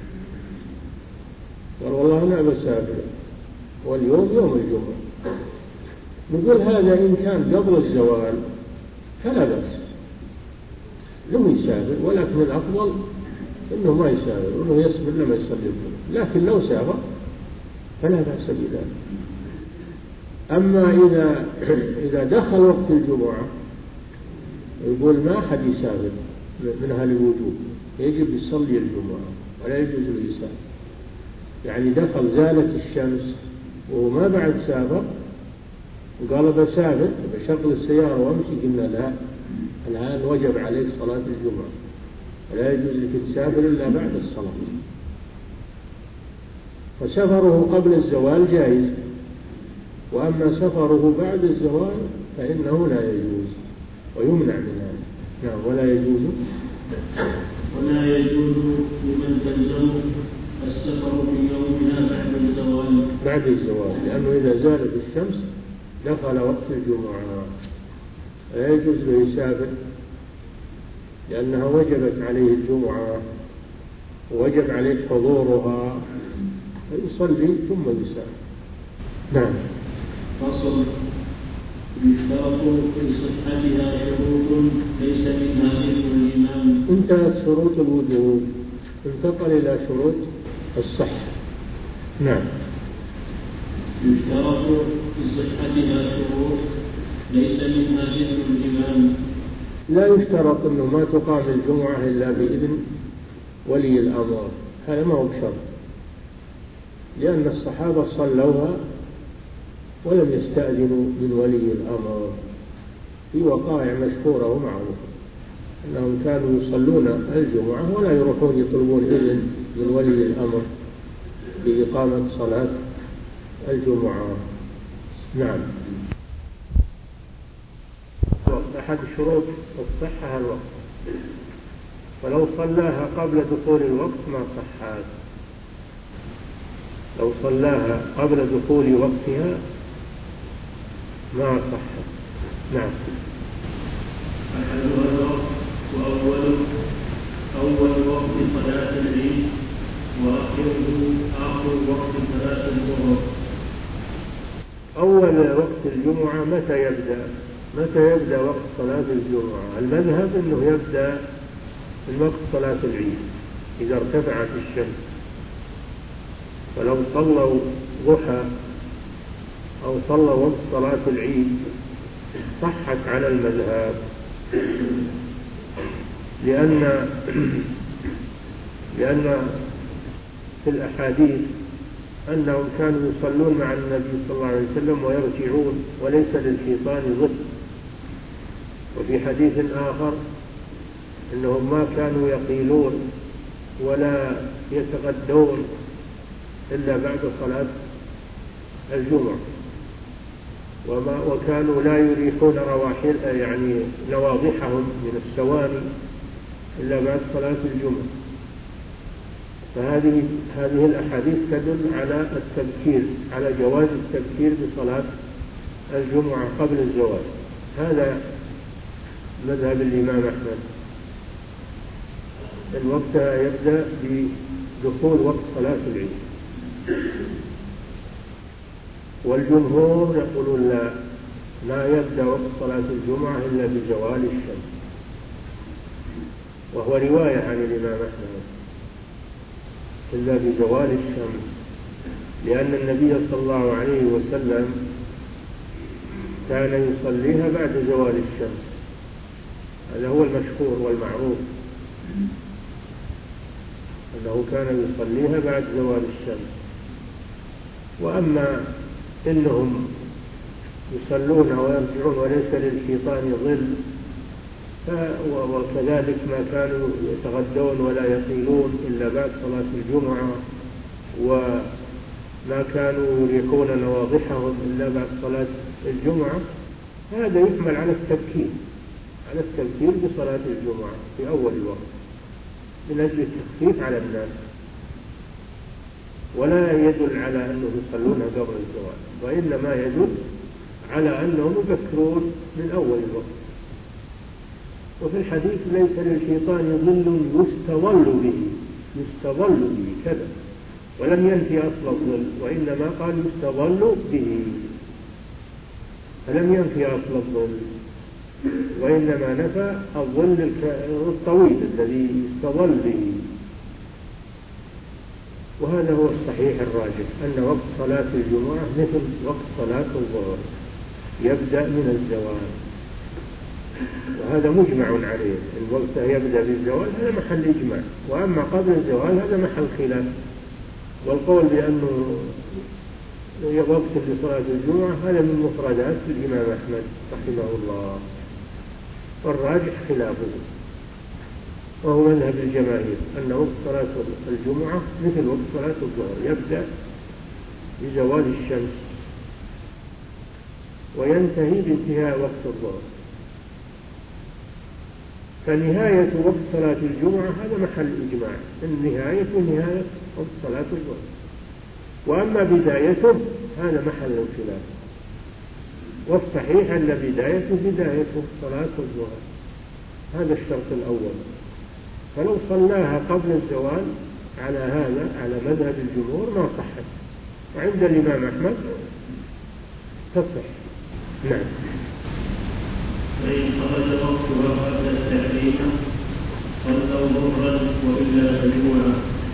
B: قال والله أنا أبى أسافر واليوم يوم الجمعة، نقول هذا إن كان قبل الزوال فلا بأس له يسافر، ولكن الأفضل إنه ما يسافر وإنه يصبر لما يصلي، لكن لو سافر فلا بأس بذلك. أما إذا إذا دخل وقت الجمعة يقول ما حد يسافر من أهل الوجوب، يجب يصلي الجمعة ولا يجوز له يسافر، يعني دخل زالت الشمس وما بعد سافر وقال بسافر بشغل السيارة وامشي، قلنا لا، الآن وجب عليك صلاة الجمعة ولا يجوز لك تسافر إلا بعد الصلاة. فسفره قبل الزوال جائز، وأما سفره بعد الزوال فإنه لا يجوز ويمنع من هذا. نعم. ولا يجوز
A: ولا يجوز لمن تلزمه السفر في يومها بعد الزوال.
B: بعد الزوال لأنه إذا زالت الشمس دخل وقت الجمعة، لا يجوز له يسافر لأنها وجبت عليه الجمعة ووجب عليه حضورها، فيصلي ثم يسافر. نعم.
A: فصل. يشترط في صحتها شروط ليس منها علم الإمام.
B: انتهت شروط الوجوب، انتقل إلى شروط الصحة. نعم.
A: يشترط في صحتها شروط ليس منها علم الإمام.
B: لا يشترط أنه ما تقام الجمعة إلا بإذن ولي الأمر، هذا ما هو بشرط، لأن الصحابة صلوها ولم يستأذنوا من ولي الأمر، في وقائع مشهورة ومعروفة أنهم كانوا يصلون الجمعة ولا يروحون يطلبون إذن من ولي الأمر بإقامة صلاة الجمعة. نعم. أحد شروط الصحة الوقت، ولو صلاها قبل دخول الوقت ما صحت، لو صلاها قبل دخول وقتها ما صحت. نعم.
A: أحدها الوقت وأول أول وقت صلاة العيد وآخره آخر وقت صلاة الظهر.
B: أول وقت الجمعة متى يبدأ؟ متى يبدأ وقت صلاة الجمعة؟ المذهب أنه يبدأ من وقت صلاة العيد إذا ارتفعت الشمس، فلو صلوا ضحى أو صلوا وقت صلاة العيد صحت على المذهب، لأن لأن في الأحاديث أنهم كانوا يصلون مع النبي صلى الله عليه وسلم ويرجعون وليس للشيطان ضد. وفي حديث آخر أنهم ما كانوا يقيلون ولا يتغدون إلا بعد صلاة الجمعة، وما وكانوا لا يريحون رواحل يعني نواضحهم من السواني إلا بعد صلاة الجمعة. فهذه هذه الأحاديث تدل على التبكير، على جواز التبكير بصلاة الجمعة قبل الزوال. هذا مذهب الإمام أحمد، الوقت يبدأ بدخول وقت صلاة العيد. والجمهور يقولون لا، ما يبدأ وقت صلاة الجمعة إلا بزوال الشمس، وهو رواية عن الإمام أحمد، إلا بزوال الشمس، لأن النبي صلى الله عليه وسلم كان يصليها بعد زوال الشمس، هذا هو المشهور والمعروف أنه كان يصليها بعد زوال الشمس. وأما إنهم يصلون ويرجعون وليس للشيطان ظل، وكذلك ما كانوا يتغدون ولا يقيلون إلا بعد صلاة الجمعة، وما كانوا يريحون نواضحهم إلا بعد صلاة الجمعة. هذا يحمل على التبكير على التبكير بصلاة الجمعة في أول الوقت من أجل التخفيف على الناس، ولا يدل على أنهم يصلونها قبل الزوال، وإنما يدل على أنهم يبكرون من أول الوقت. وفي الحديث ليس للشيطان ظل يستظل به يستظل به كذا، ولم ينفي أصل الظل، وإنما قال يستظل به، فلم ينفي أصل الظل، وإنما نفى الظل الطويل الذي يستظل به. وهذا هو الصحيح الراجح، أن وقت صلاة الجمعة مثل وقت صلاة الظهر، يبدأ من الزوال، وهذا مجمع عليه. الوقت يبدأ بالزوال هذا محل إجماع، وأما قبل الزوال هذا محل خلاف. والقول بأنه وقت لصلاة الجمعة هذا من مفردات الإمام أحمد رحمه الله، والراجح خلافه، وهو مذهب الجماهير أن وقت صلاة الجمعة مثل وقت صلاة الظهر، يبدأ بزوال الشمس وينتهي بانتهاء وقت الظهر. فنهاية وقت صلاة الجمعة هذا محل إجماع، النهاية نهاية وقت صلاة الظهر، وأما بدايته هذا محل الخلاف. والصحيح أن بدايته بداية صلاة الظهر، هذا الشرط الأول. فلو صلاها قبل الزوال على هذا على مذهب الجمهور ما صحت، وعند الإمام أحمد تصح. نعم.
A: فإن خرج وقتها قبل التحريم صلوا ظهرا وإلا جمعة.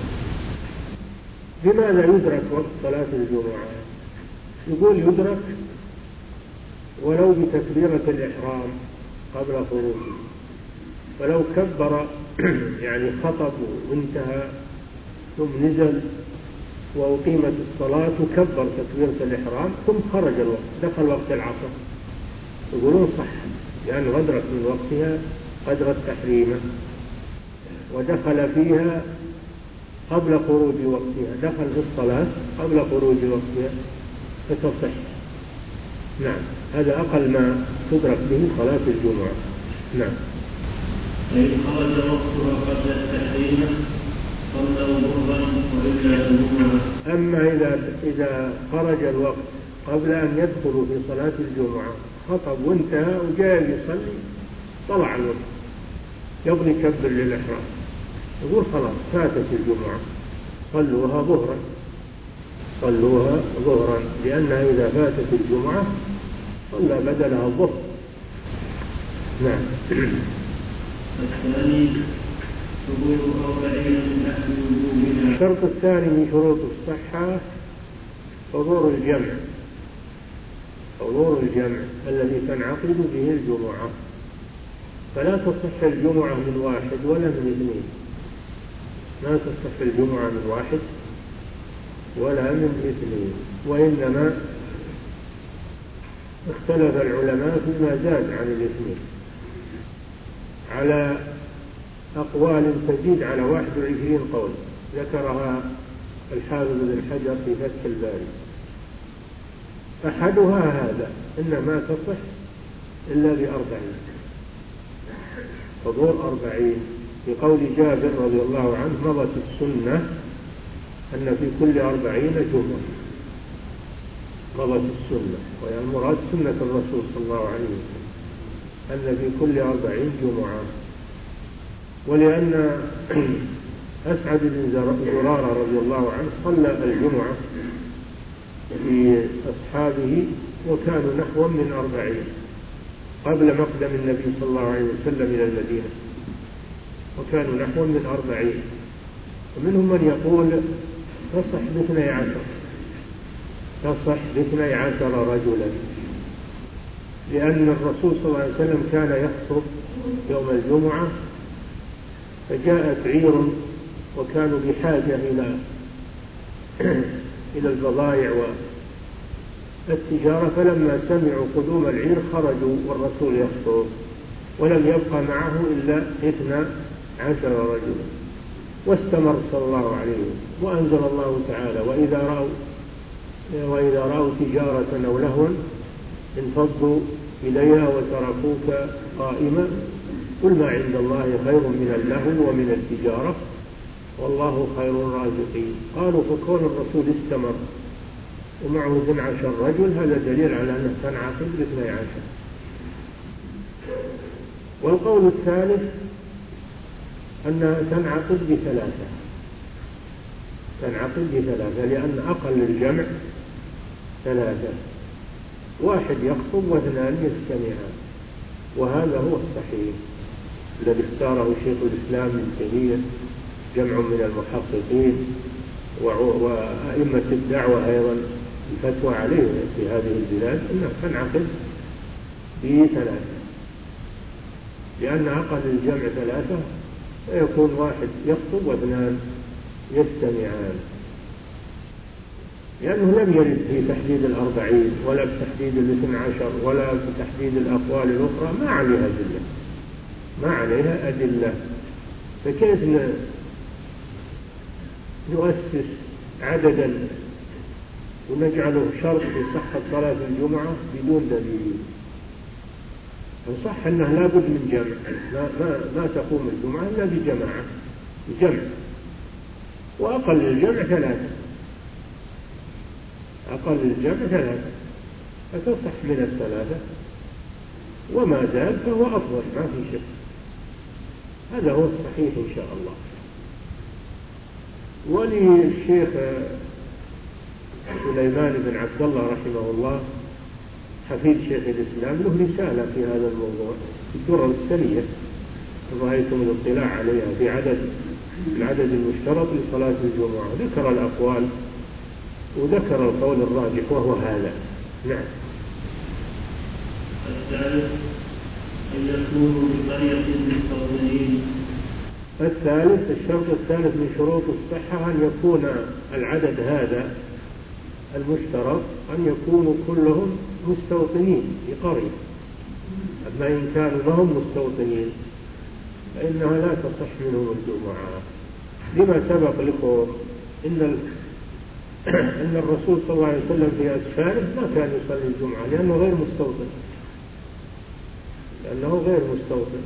B: بماذا يدرك وقت صلاة الجمعة؟ يقول يدرك ولو بتكبيرة الإحرام قبل خروجه، ولو كبر يعني خطب وانتهى ثم نزل وأقيمت الصلاة وكبر تكبيرة الإحرام ثم خرج الوقت دخل وقت العصر، يقولون صح، لأنه يعني أدرك من وقتها قدر التحريم ودخل فيها قبل خروج وقتها، دخل في الصلاة قبل خروج وقتها فتصح. نعم، هذا أقل ما تدرك به صلاة الجمعة. نعم.
A: فإن خرج وقتها قبل التحريم صلوا ظهرا وإلا جمعة.
B: أما إذا إذا خرج الوقت قبل أن يدخلوا في صلاة الجمعة، خطب وانتهى وجاء يصلي طلع الوقت يبغي يكبر للإحرام، يقول خلاص فاتت الجمعة، صلوها ظهرا صلوها ظهرا لأنها إذا فاتت الجمعة صلى بدلها الظهر. نعم.
A: الثاني ثبوت أربعين من أهل وجوبها.
B: الشرط الثاني من شروط الصحة حضور الجمع حضور الجمع الذي تنعقد به الجمعة، فلا تصح الجمعة من واحد ولا من اثنين، لا تصح الجمعة من واحد ولا من اثنين، وإنما اختلف العلماء فيما زاد عن الاثنين على أقوال تزيد على واحد وعشرين قول ذكرها الحافظ بن حجر في فتح الباري. أحدها هذا إنما تصح إلا بأربعين، حضور أربعين، بقول جابر رضي الله عنه مضت السنة أن في كل أربعين جمعة، مضت السنة، والمراد سنة الرسول صلى الله عليه وسلم أن في كل أربعين جمعة. ولأن أسعد بن زرارة رضي الله عنه صلى الجمعة في أصحابه وكانوا نحو من أربعين قبل مقدم النبي صلى الله عليه وسلم إلى المدينة، وكانوا نحو من أربعين، ومنهم من يقول تصح باثني عشر تصح باثني عشر رجلا، لأن الرسول صلى الله عليه وسلم كان يخطب يوم الجمعة فجاءت عير وكانوا بحاجة إلى إلى البضائع والتجارة، فلما سمعوا قدوم العير خرجوا والرسول يخطب ولم يبقى معه إلا اثنا عشر رجلا، واستمر صلى الله عليه وسلم. وأنزل الله تعالى: وإذا رأوا وإذا رأوا تجارة أو لهوا انفضوا إليها وتركوك قائما قل ما عند الله خير من اللهو ومن التجارة والله خير الرازقين. قالوا: فكون الرسول استمر ومعه اثنا عشر رجل هذا دليل على أنه تنعقد باثني عشر. والقول الثالث أنها تنعقد بثلاثة تنعقد بثلاثة لأن أقل الجمع ثلاثة، واحد يخطب واثنان يستمعان، وهذا هو الصحيح الذي اختاره شيخ الإسلام ابن تيمية، جمع من المحققين وأئمة الدعوة أيضا الفتوى عليه في هذه البلاد أنها تنعقد بثلاثة، لأن أقل الجمع ثلاثة فيكون واحد يخطب واثنان يستمعان، لأنه لم يرد في تحديد الأربعين ولا في تحديد الاثنى عشر ولا في تحديد الأقوال الأخرى، ما عليها أدلة ما عليها أدلة فكيف نؤسس عددا ونجعله شرط في صحة صلاة الجمعة بدون دليل؟ صح أنه لا بد من جمع، ما, ما, ما تقوم الجمعة إلا بجماعة بجمع، وأقل الجمع ثلاثة أقل الجمع ثلاثة فتصح من الثلاثة، وما زاد فهو أفضل ما في شك. هذا هو الصحيح إن شاء الله. وللشيخ سليمان بن عبد الله رحمه الله حفيد شيخ الإسلام له رسالة في هذا الموضوع في الدرر السنية، رأيتم الاطلاع عليها في عدد العدد المشترط لصلاة الجمعة، ذكر الأقوال وذكر القول الراجح وهو هذا. نعم.
A: الثالث أن يكونوا بقرية مستوطنين.
B: الثالث الشرط الثالث من شروط الصحة أن يكون العدد هذا المشترط أن يكونوا كلهم مستوطنين في قرية، أما إن كانوا ما هم مستوطنين فإنها لا تصح منهم الجمعة، لما سبق لكم إن أن الرسول صلى الله عليه وسلم في أسفاره ما كان يصلي الجمعة لأنه غير مستوطن لأنه غير مستوطن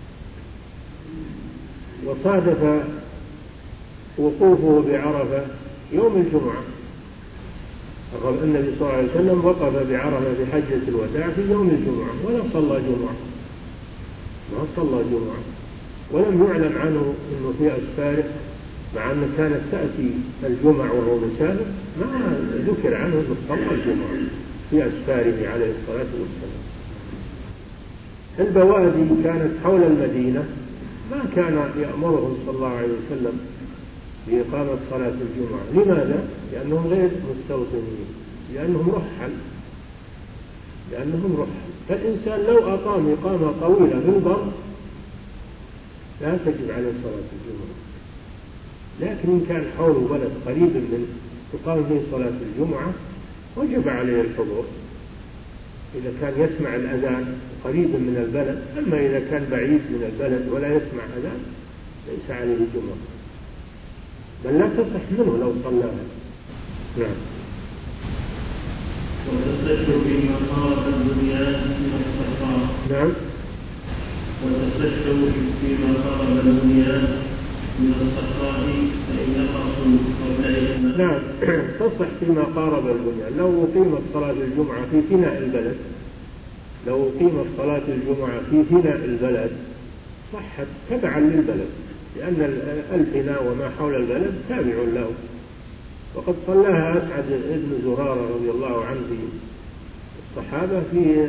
B: وصادف وقوفه بعرفة يوم الجمعة. النبي صلى الله عليه وسلم وقف بعرفة في حجة الوداع في يوم الجمعة ولا صلى جمعة ما صلى جمعة ولم يعلم عنه أنه في أسفاره، مع أن كانت تأتي الجمع وهو مسافر ما ذكر عنه أنه صلى الجمعة في أسفاره عليه الصلاة والسلام. البوادي كانت حول المدينة ما كان يأمرهم صلى الله عليه وسلم بإقامة صلاة الجمعة. لماذا؟ لأنهم غير مستوطنين، لأنهم رحل لأنهم رحل فالإنسان لو أقام إقامة طويلة في البر لا تجب عليه صلاة الجمعة، لكن إن كان حوله بلد قريب من تقام فيه صلاة الجمعة وجب عليه الحضور إذا كان يسمع الأذان قريب من البلد. أما إذا كان بعيد من البلد ولا يسمع أذان ليس عليه الجمعة، بل لا تصح منه لو صلاها. نعم.
A: وتستشعر فيما قارب البنيان من الصحراء.
B: نعم.
A: وتستشعر فيما قارب البنيان من الصحراء فإن الرسول قبل
B: نعم تصح فيما قارب البنيان. لو أقيمت صلاة الجمعة في فناء البلد لو أقيمت صلاة الجمعة في فناء البلد صحت تبعا للبلد، لأن الفناء وما حول البلد تابع له، وقد صلاها أسعد بن زرارة رضي الله عنه في الصحابة في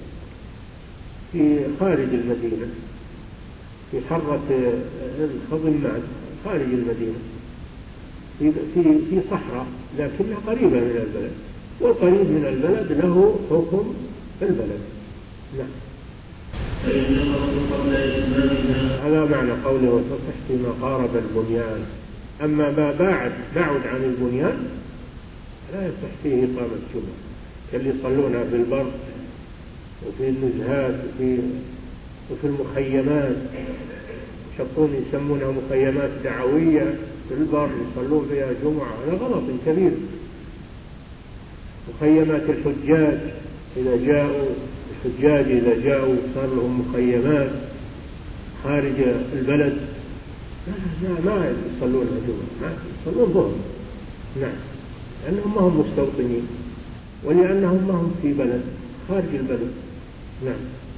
B: في خارج المدينة في حرة الخضمات خارج المدينة في في في صحراء لكنها قريبة من البلد، والقريب من البلد له حكم البلد. نعم. هذا معنى قوله وتصح فيما قارب البنيان. أما ما بعد بعد عن البنيان لا يصح فيه إقامة جمعة، كاللي يصلونها في البر وفي النزهات وفي وفي المخيمات، يشطون يسمونها مخيمات دعوية في البر يصلون فيها جمعة، هذا غلط كبير. مخيمات الحجاج إذا جاءوا الحجاج إذا جاءوا صار لهم مخيمات خارج البلد، لا ما يصلون الجمعة، ما يصلون ظهر. نعم، لأنهم ما هم مستوطنين، ولأنهم ما هم في بلد خارج البلد. نعم.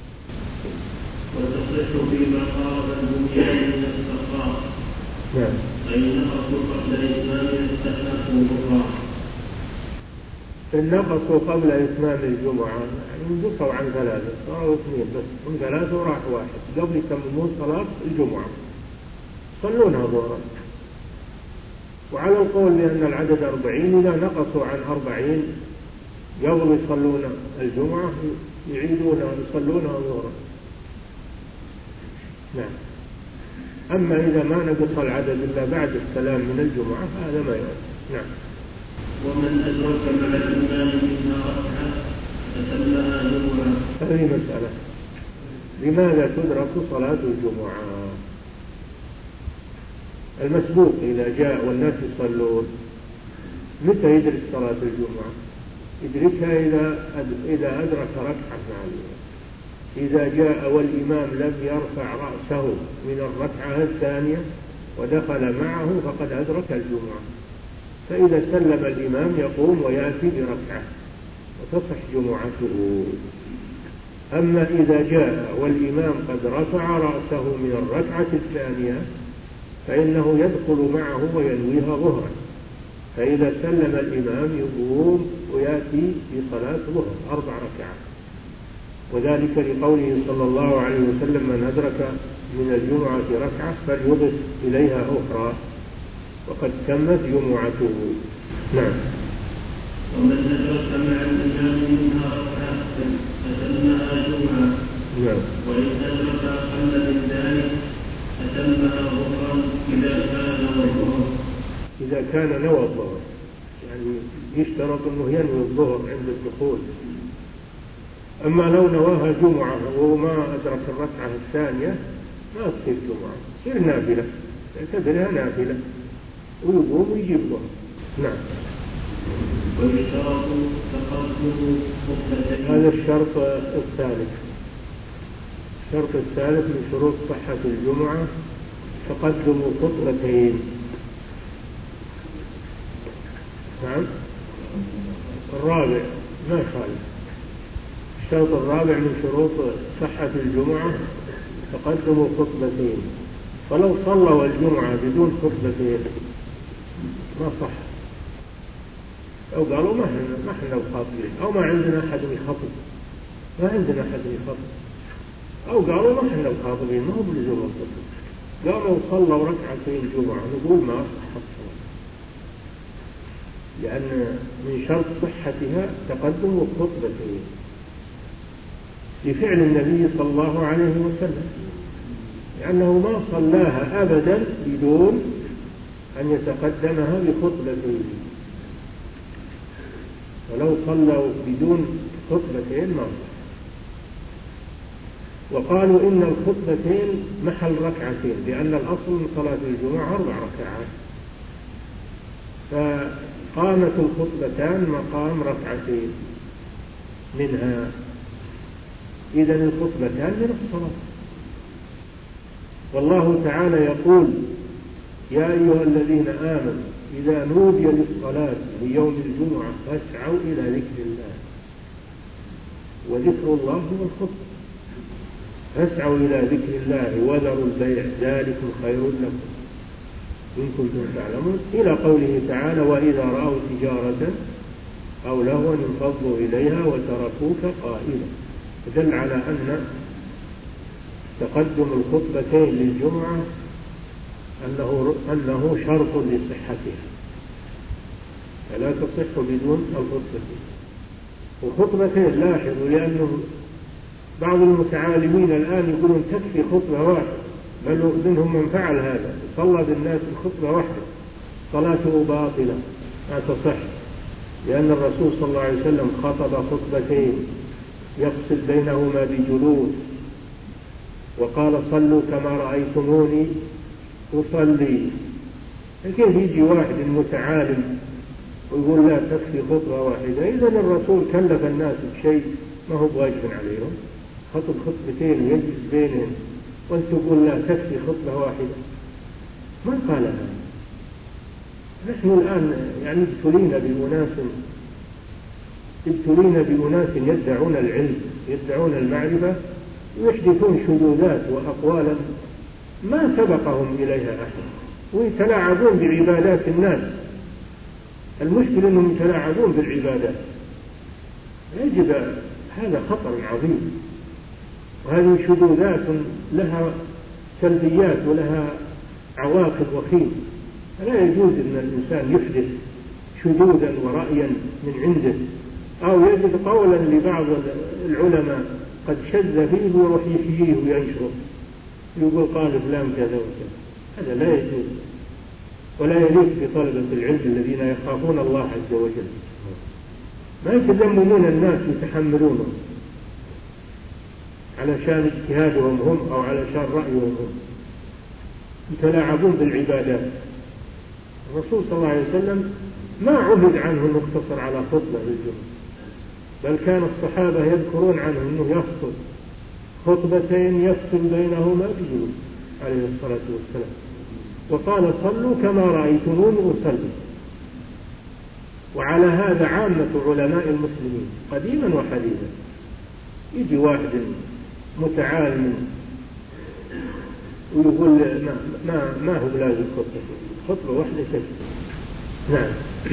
A: وتصح فيما قارب البنيان من الصخرات.
B: نعم.
A: فإن نقصوا قبل إتمام استحقوا بكرة.
B: إن نقصوا قبل إتمام الجمعة يعني انقصوا عن ثلاثة صاروا اثنين بس، من ثلاثة وراح واحد قبل يتممون صلاة الجمعة صلونها ظهرا. وعلى القول بأن العدد أربعين إذا نقصوا عن أربعين قبل يصلون الجمعة يعيدونها يصلونها ظهرا. نعم. أما إذا ما نقص العدد إلا بعد السلام من الجمعة فهذا ما يؤثر. نعم.
A: ومن أدرك مع الإمام منها ركعة فسماها جمعة.
B: هذه مسألة، لماذا تدرك صلاة الجمعة؟ المسبوق إذا جاء والناس يصلون متى يدرك صلاة الجمعة؟ يدركها إذا إذا أدرك ركعة مع الإمام. إذا جاء والإمام لم يرفع رأسه من الركعة الثانية ودخل معه فقد أدرك الجمعة. فإذا سلم الإمام يقوم ويأتي بركعة وتصح جمعته. أما إذا جاء والإمام قد رفع رأسه من الركعة الثانية فإنه يدخل معه وينويها ظهرا، فإذا سلم الإمام يقوم ويأتي في صلاة ظهر أربع ركعات. وذلك لقوله صلى الله عليه وسلم: من أدرك من الجمعة ركعة فليضف إليها أخرى وقد تمت جمعته. نعم.
A: ومن أدرك مع الإمام منها ركعة فسماها جمعة.
B: نعم.
A: وإن أدرك أقل من ذلك فسماها ظهرا إذا كان الظهر.
B: إذا كان نوى الظهر، يعني يشترط أنه ينوي الظهر عند الدخول. أما لو نواها جمعة وما أدرك الركعة الثانية ما تصير جمعة، تصير نافلة، يعتبرها نافلة ويقوم ويجيب ظهر. نعم.
A: ويشترط تقدم خطبتين.
B: هذا الشرط الثالث. الشرط الثالث من شروط صحة الجمعة تقدم خطبتين. نعم. الرابع ما خالف. الشرط الرابع من شروط صحة الجمعة تقدم خطبتين، فلو صلوا الجمعة بدون خطبتين ما صح. أو قالوا ما احنا ما احنا بخاطبين، أو ما عندنا أحد يخطب، ما عندنا أحد يخطب، أو قالوا ما احنا بخاطبين، ما هو بلزوم الخطبة، قالوا صلوا ركعتين الجمعة، نقول ما صحت الصلاة، لأن من شرط صحتها تقدم الخطبتين لفعل النبي صلى الله عليه وسلم، لأنه ما صلاها أبدا بدون أن يتقدمها بخطبتين. ولو صلوا بدون خطبتين ما صح. وقالوا إن الخطبتين محل ركعتين، لأن الأصل من صلاة الجمعة أربع ركعات، فقامت الخطبتان مقام ركعتين منها، إذن الخطبتان من الصلاة. والله تعالى يقول: يا أيها الذين آمنوا إذا نودي للصلاة ليوم الجمعة فاسعوا إلى ذكر الله، وذكر الله هو الخطبة، فاسعوا إلى ذكر الله وذروا البيع ذلكم خير لكم إن كنتم تعلمون، إلى قوله تعالى: وإذا رأوا تجارة أو لهوا انفضوا إليها وتركوك قائما. دل على أن تقدم الخطبتين للجمعة أنه, أنه شرط لصحتها، فلا تصح بدون الخطبتين. وخطبتين لاحظوا، لأنه بعض المتعالمين الآن يقولون تكفي خطبة واحدة، بل منهم من فعل هذا، صلى بالناس بخطبة واحدة صلاته باطلة لا تصح، لأن الرسول صلى الله عليه وسلم خطب خطبتين يفصل بينهما بجلوس، وقال صلوا كما رأيتموني أصلي. كيف يجي واحد متعالم ويقول لا تكفي خطبة واحدة؟ إذا الرسول كلف الناس بشيء ما هو واجب عليهم، خطب خطبتين ويجلس بينهم، وانت تقول لا تكفي خطبة واحدة؟ ما قال هذا. نحن الآن يعني ابتلينا بأناس ابتلينا بأناس يدعون العلم، يدعون المعرفة، ويحدثون شذوذات وأقوالا ما سبقهم إليها أحد، ويتلاعبون بعبادات الناس. المشكلة أنهم يتلاعبون بالعبادات. يجب هذا خطر عظيم، وهذه شذوذات لها سلبيات ولها عواقب وخيمة. لا يجوز أن الإنسان يحدث شذوذا ورأيا من عنده، أو يجد قولا لبعض العلماء قد شذ فيه ويروح يحييه وينشره، يقول قال فلان كذا وكذا. هذا لا يجوز ولا يليق بطلبة العلم الذين يخافون الله عز وجل. ما يتذممون الناس يتحملونهم علشان اجتهادهم هم أو علشان رأيهم هم، يتلاعبون بالعبادات. الرسول صلى الله عليه وسلم ما عهد عنه أنه اقتصر على خطبة للجمعة، بل كان الصحابة يذكرون عنه أنه يخطب خطبتين يفصل بينهما بجلوس عليه الصلاة والسلام. وقال صلوا كما رأيتموني أصلي. وعلى هذا عامة علماء المسلمين قديما وحديثا. يجي واحد متعالم ويقول ما, ما, ما هو بلازم خطبة خطبة واحدة تكفي. نعم.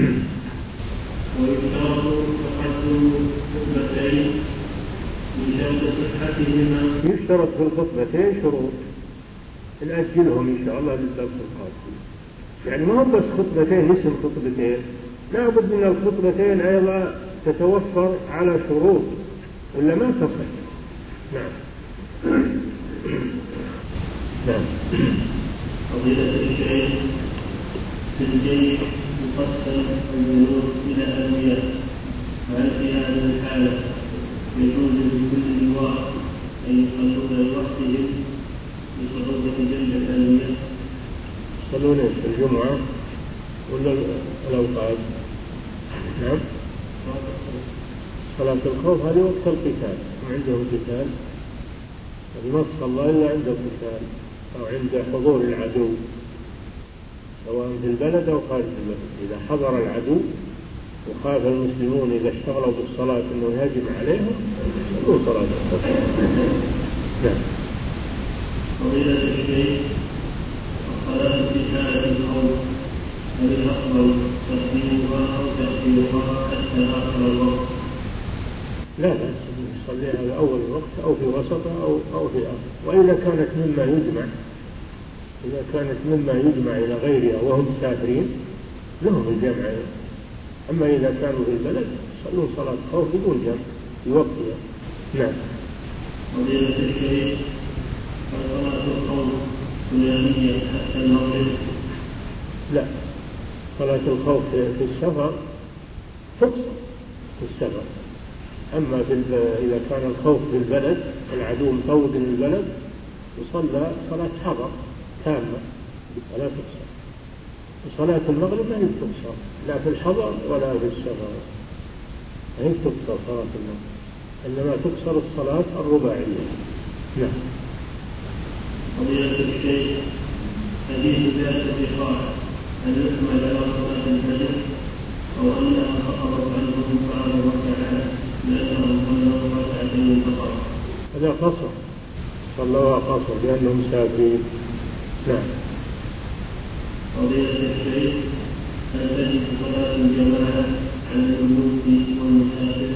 A: ويشترط تقدم خطبتين من شرط صحتهما.
B: يشترط في الخطبتين شروط نأجلهم إن شاء الله للدرس القادم. يعني ما هم بس خطبتين اسم خطبتين، لا بد من الخطبتين أيضا تتوفر على شروط ولا ما تصح. نعم. نعم.
A: فضيلة الشيخ في الجيش يقسم الجنود إلى أنوية، وهل في هذه الحالة يجوز لكل لواء أن يصلون لوحدهم بصعوبة جمع الأنوية؟
B: يصلون الجمعة ولا الأوقات؟ نعم. صلاة الخوف هذه وقت القتال، هم عندهم قتال، ما صلى إلا عند القتال أو عند حضور العدو، سواء في البلد أو خارج البلد. إذا حضر العدو وخاف المسلمون إذا اشتغلوا بالصلاة أنه يهجم عليهم يقول صلاة الخوف. نعم.
A: فضيلة الشيخ الصلاة في حالة الخوف هل الأفضل تقديمها أو تأخيرها حتى آخر الوقت؟
B: لا بأس يصليها في أول الوقت أو في وسطه أو أو في آخر. وإذا كانت مما يجمع إذا كانت مما يجمع إلى غيرها وهم مسافرين لهم الجمع. أما إذا كانوا في البلد يصلون صلاة خوف بدون جمع في وقتها. نعم.
A: فضيلة الشيخ صلاة الخوف ثلاثية حتى المغرب؟
B: لا، صلاة الخوف في السفر تقصر في السفر. أما في إذا كان الخوف في البلد العدو مطود من البلد يصلى صلاة حضر تامة ولا تقصر. وصلاة المغرب لا تقصر لا في الحضر ولا في السفر، لا تقصر صلاة المغرب، إنما تقصر الصلاة الرباعية. نعم.
A: فضيلة الشيخ حديث ذات اللقاء هل يحمل على صلاة الفجر أو أنها خطرت عنهم بعض الركعات لأنهم صلوا ركعتين فقط؟
B: هذا قصر، صلوا قصر لأنهم مسافرين. نعم.
A: فضيلة الشيخ هل تجب صلاة الجماعة على المملوك والمسافر؟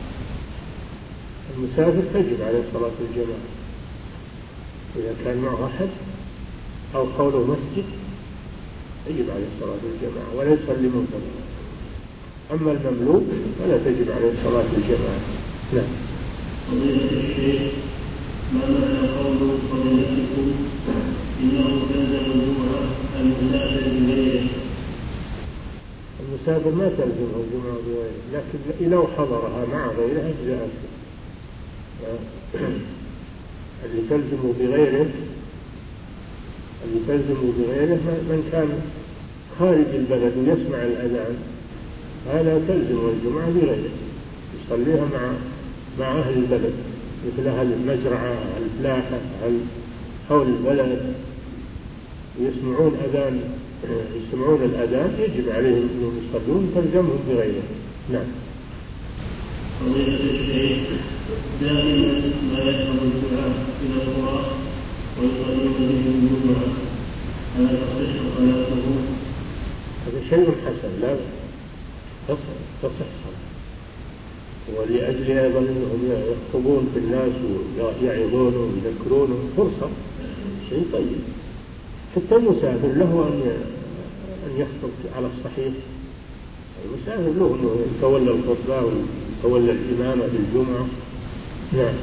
B: المسافر تجب عليه صلاة الجماعة إذا كان معه أحد أو حوله مسجد يجب عليه صلاة الجماعة ولا يصلي منفردا. أما المملوك فلا تجب عليه صلاة الجماعة. لا.
A: فضيلة الشيخ ما معنى قول فضيلتكم إنه تلزم الجمعة المسافر بغيره؟
B: المسافر ما تلزمه الجمعة بغيره، لكن لو حضرها مع غيره أجزاء. اللي تلزم بغيره اللي تلزم بغيره من كان خارج البلد ويسمع الأذان هذا تلزم الجمعة بغيره يصليها مع مع أهل البلد مثل أهل المزرعة الفلاحة أهل حول البلد يسمعون أذان يسمعون الأذان يجب عليهم أنهم يصلون تلزمهم بغيره. نعم.
A: فضيلة الشيخ دائما ما يذهب الدعاء إلى القرى ويصلون بهم الجمعة هل تصح صلاته؟
B: هذا شيء حسن لا تصح تصح ولأجل أيضا أنهم يخطبون في الناس ويعظونهم ويذكرونهم فرصة شيء طيب. حتى المسافر له أن أن يخطب على الصحيح المسافر له أنه يتولى الخطبة ويتولى الإمامة بالجمعة. نعم.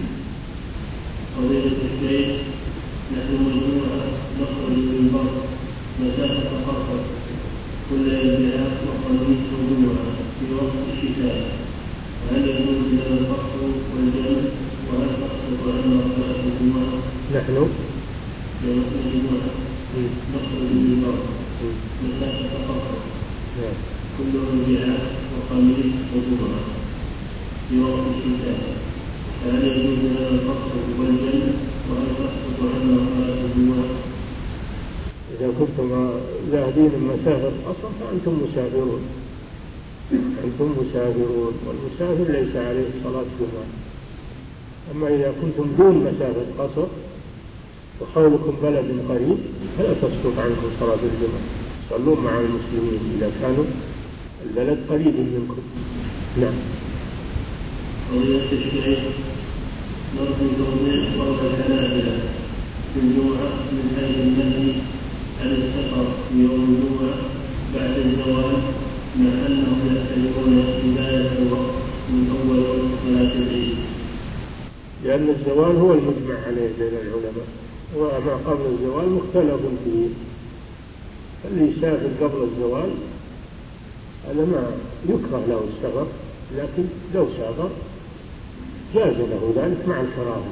A: قضية الشيخ نحن الجمعة نخرج من البر مسافة خاصة كل الجهات وخميس وجمعة في وقت الشتاء هل يجوز لنا الفصل والجمع وهل تقصد أن صلاة الجمعة؟
B: نحن
A: يوم الجمعة نخرج من البر مسافة خاصة كل الجهات وخميس وجمعة في وقت الشتاء فهل يجوز لنا الفصل والجمع وهل تقصد أن صلاة الجمعة؟
B: إذا كنتم ذاهبين المسافة القصر فأنتم مسافرون أنتم مسافرون والمسافر ليس عليه صلاة جمعة. أما إذا كنتم دون مسافة قصر وحولكم بلد قريب فلا تسقط عنكم صلاة الجمعة صلوا مع المسلمين إذا كانوا البلد قريب منكم. نعم.
A: قضية الشيخ نرجو توضيح قول الحنابلة في الجمعة من حيث النهي عن السفر في يوم الجمعة بعد الزوال مع أنهم يحتملون بداية الوقت من أول وقت صلاة العيد.
B: لأن الزوال هو المجمع عليه بين العلماء وما قبل الزوال مختلف فيه. اللي يسافر قبل الزوال هذا ما يكره له السفر لكن لو سافر جاز له ذلك مع الكراهة.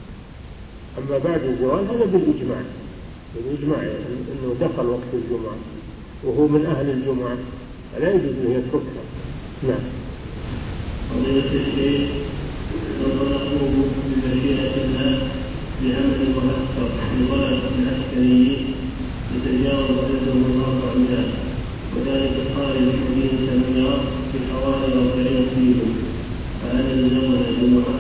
B: أما بعد الزوال هذا بالإجماع بالإجماع يعني أنه دخل وقت الجمعة وهو من أهل الجمعة لا يجوز أن يتركها. نعم.
A: قضية الشيخ سوف نقوم بمشيئة الله بعمل مهسر لغلبة العسكريين يتجاوز عددهم الأربعمائة وذلك خارج مدينة سميار في حوالي أربعين كيلو فهل يلزمنا الجمعة؟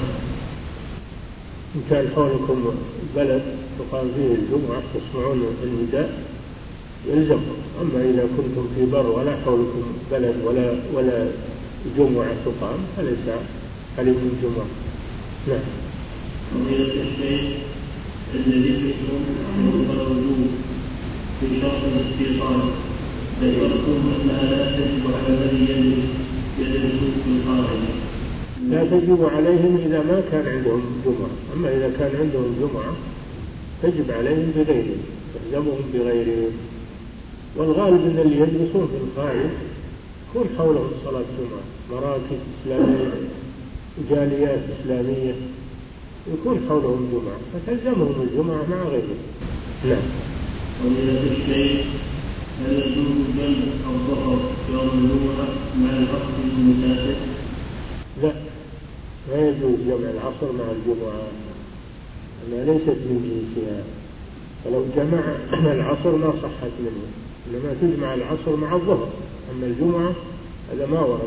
B: إن كان حولكم بلد تقام فيه الجمعة تسمعون النداء يلزمكم. أما إذا كنتم في بر ولا حولكم بلد ولا ولا جمعة تقام فليس عليكم جمعة. نعم.
A: قضية الشيخ الذي فيكم مطلق الوجوب في شرط الاستيطان ذكرتم أنها لا تجب على من يجلس يجلس في الخارج.
B: لا تجب عليهم إذا ما كان عندهم جمعة. أما إذا كان عندهم جمعة تجب عليهم بغيرهم تلزمهم بغيرهم. والغالب أن اللي يجلسون في الخارج يكون حولهم صلاة جمعة مراكز إسلامية جاليات إسلامية يكون حولهم جمعة فتلزمهم الجمعة مع غيرهم. نعم.
A: قضية الشيخ هل يجوز جمع الظهر يوم الجمعة مع العصر المسافر؟
B: لا لا يجوز جمع العصر مع الجمعة أنها ليست من جنسها فلو جمع العصر ما صحت منه إنما تجمع العصر مع الظهر. أما الجمعة هذا ما ورد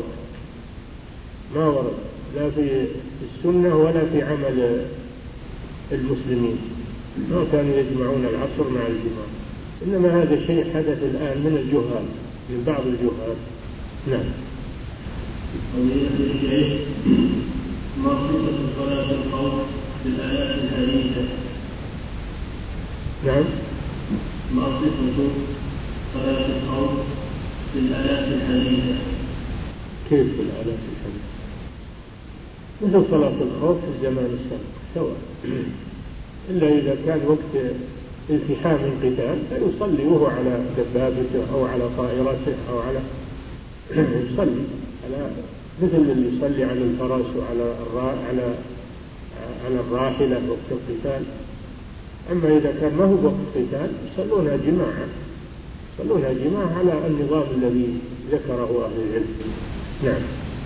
B: ما ورد لا في السنة ولا في عمل المسلمين ما كانوا يجمعون العصر مع الجمعة إنما هذا شيء حدث الآن من الجهال من بعض الجهال. نعم.
A: قضية الشيخ ما صفة صلاة الخوف في الآيات الحديثة؟
B: نعم.
A: ما صفة صلاة الخوف في الآيات الحديثة؟
B: كيف في الآيات الحديثة؟ مثل صلاة الخوف في الزمان السابق سواء إلا إذا كان وقت التحام القتال فيصلي وهو على دبابته أو على طائرته أو على يصلي على مثل اللي يصلي على الفرس وعلى الراء على على الراحلة وقت القتال. أما إذا كان ما هو وقت قتال يصلونها جماعة، يصلونها جماعة على النظام الذي ذكره أهل العلم. نعم.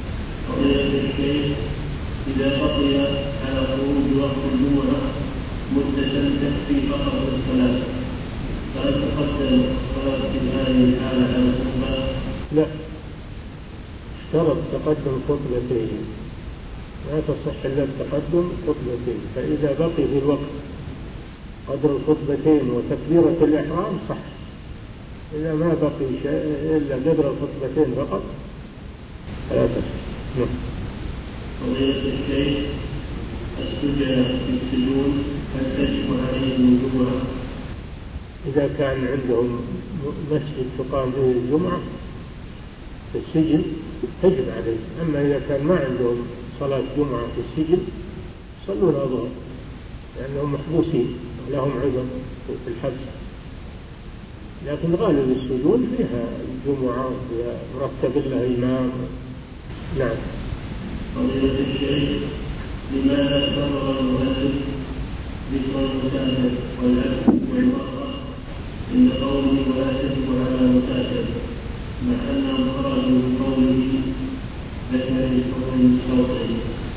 A: إذا بقي على خروج وقت الجمعة مدة تكفي فقط الصلاة فهل تقدم الصلاة في هذه الحالة على الخطبة؟
B: لا، اشترط تقدم خطبتين، لا تصح إلا التقدم خطبتين، فإذا بقي في الوقت قدر الخطبتين وتكبيرة الإحرام صح، إذا ما بقي شيء إلا قدر الخطبتين فقط فلا تصح.
A: قضية الشيخ السجن في السجون هل تجب عليهم الجمعة؟
B: إذا كان عندهم مسجد تقام به الجمعة في السجن تجب عليه، أما إذا كان ما عندهم صلاة جمعة في السجن صلوا الظهر لأنهم محبوسين لهم عذر في الحبس، لكن غالب السجون فيها الجمعة وفيها مرتب لها إمام. نعم.
A: قضية الشيخ لماذا كرر المؤلف ذكر المسافر والعبد والمرأة عند قوله ولا تجب على مسافر مع أنهم خرجوا من قوله ذكر الحكم الصوتي؟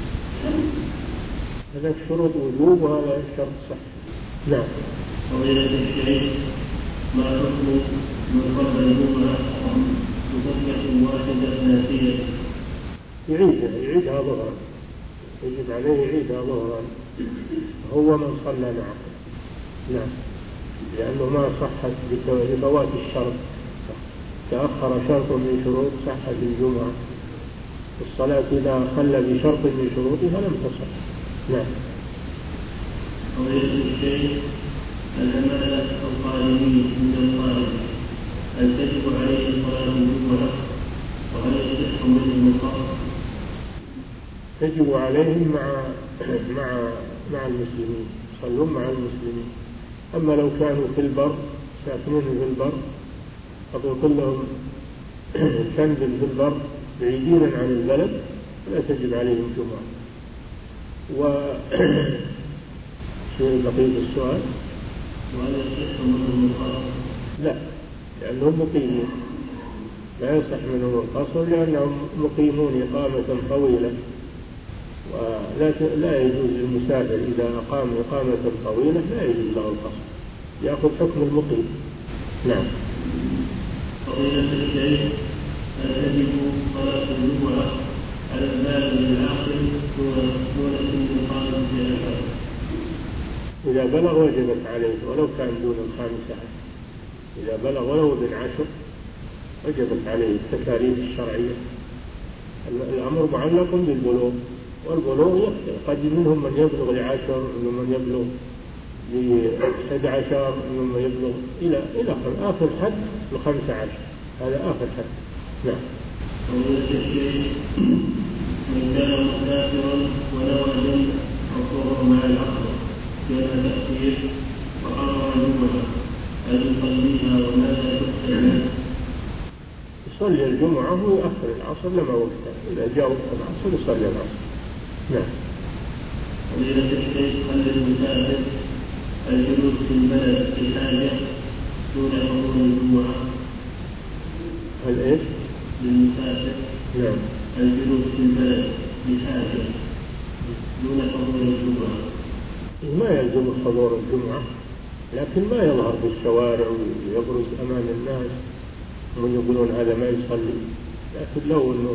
B: هذا شروط وجوب وهذا شرط صح. نعم.
A: قضية الشيخ ما حكم من فرض الجمعة بفتحة واحدة ناسية؟
B: يعيدها يعيدها ظهرا، يجب عليه يعيدها ظهرا هو من صلى معه. نعم، لأنه ما صحت بفوات الشرط، تأخر شرط من شروط صحة الجمعة، الصلاة إذا خلى بشرط من شروطها لم تصح. نعم.
A: قضية الشيخ العمالة القائمين من القائم هل تجب عليه صلاة الجمعة وهل يصح منهم القصر؟
B: تجب عليهم مع مع مع المسلمين، يصلون مع المسلمين. أما لو كانوا في البر ساكنون في البر قد يكون لهم كنز في البر بعيدين عن البلد لا تجب عليهم جمعة. و شو بقية السؤال؟
A: وهل يصح منهم القصر؟
B: لا، لأنهم مقيمين، لا يصح منهم القصر لأنهم مقيمون إقامة طويلة، ولا لا يجوز للمسافر إذا أقام إقامة طويلة لا يجوز له القصر، يأخذ حكم المقيم. نعم.
A: فضيلة الشيخ هل تجب صلاة الجمعة على البالغ العاقل دون سن الخامسة عشر؟
B: إذا بلغ وجبت عليه ولو كان دون الخامسة عشر، إذا بلغ ولو ابن عشر وجبت عليه التكاليف الشرعية. الأمر معلق بالبلوغ، والبلوغ يختلف، قد منهم من يبلغ لعشر ومنهم من يبلغ لأحد عشر ومنهم من يبلغ إلى إلى آخر حد الخمسة عشر، هذا آخر حد. نعم.
A: قضية الشيخ من كان مسافرا ونوى جمع الظهر مع العصر كان تأثير وقرر الجمعة هل يصليها وماذا تحسن؟
B: يصلي الجمعة ويؤخر العصر لما وقته، إذا جاء وقت العصر يصلي العصر. نعم.
A: قضية الشيخ هل للمسافر الجلوس في البلد في حاجة دون حضور الجمعة؟
B: هل إيش؟
A: للمسافر
B: نعم
A: الجلوس في البلد في حاجة دون حضور الجمعة؟
B: ما يلزم حضور الجمعة، لكن ما يظهر في الشوارع ويبرز أمام الناس ومن يقولون هذا ما يصلي، لكن لو أنه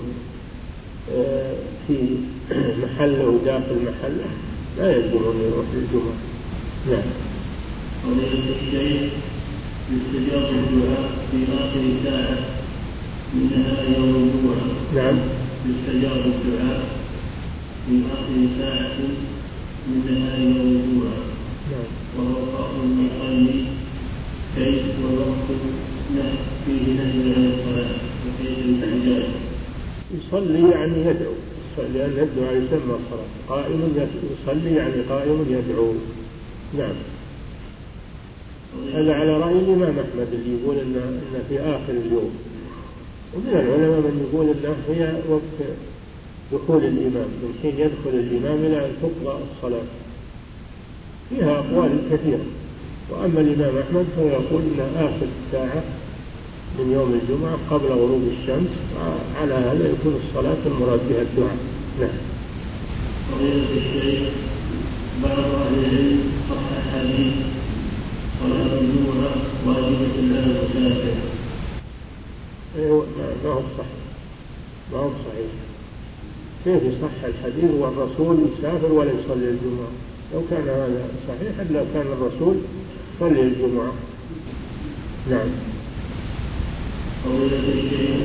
B: في محله داخل محله لا يلزم أن يروح للجمعة. نعم.
A: قضية الشيخ يستجاب الدعاء في آخر ساعة من نهار يوم الجمعة.
B: نعم.
A: يستجاب الدعاء في آخر ساعة من نهار يوم الجمعة.
B: نعم.
A: وهو قائم يصلي كيف والوقت فيه نهي عن الصلاة وكيف الاستجابة؟
B: يصلي يعني يدعو، لأن الدعاء يسمى الصلاة. قائم يصلي يعني قائم يدعو. نعم. هذا على رأي الإمام أحمد اللي يقول إن إن في آخر اليوم، ومن العلماء من يقول إنه هي وقت دخول الإمام، من حين يدخل الإمام إلى أن تقضى الصلاة. فيها أقوال كثيرة. وأما الإمام أحمد فيقول إن آخر ساعة من يوم الجمعة قبل غروب الشمس، على هذا يكون الصلاة المراد بها الدعاء. نعم.
A: فضيلة الشيخ، بعض أهل العلم صح حديث صلاة الجمعة واجبة لا مسافر.
B: أيوة، ما هو صحيح، ما هو صحيح. كيف يصح الحديث والرسول يسافر ولا يصلي الجمعة؟ لو كان هذا صحيح لو كان الرسول صلي الجمعة. نعم.
A: فضيلة الشيخ،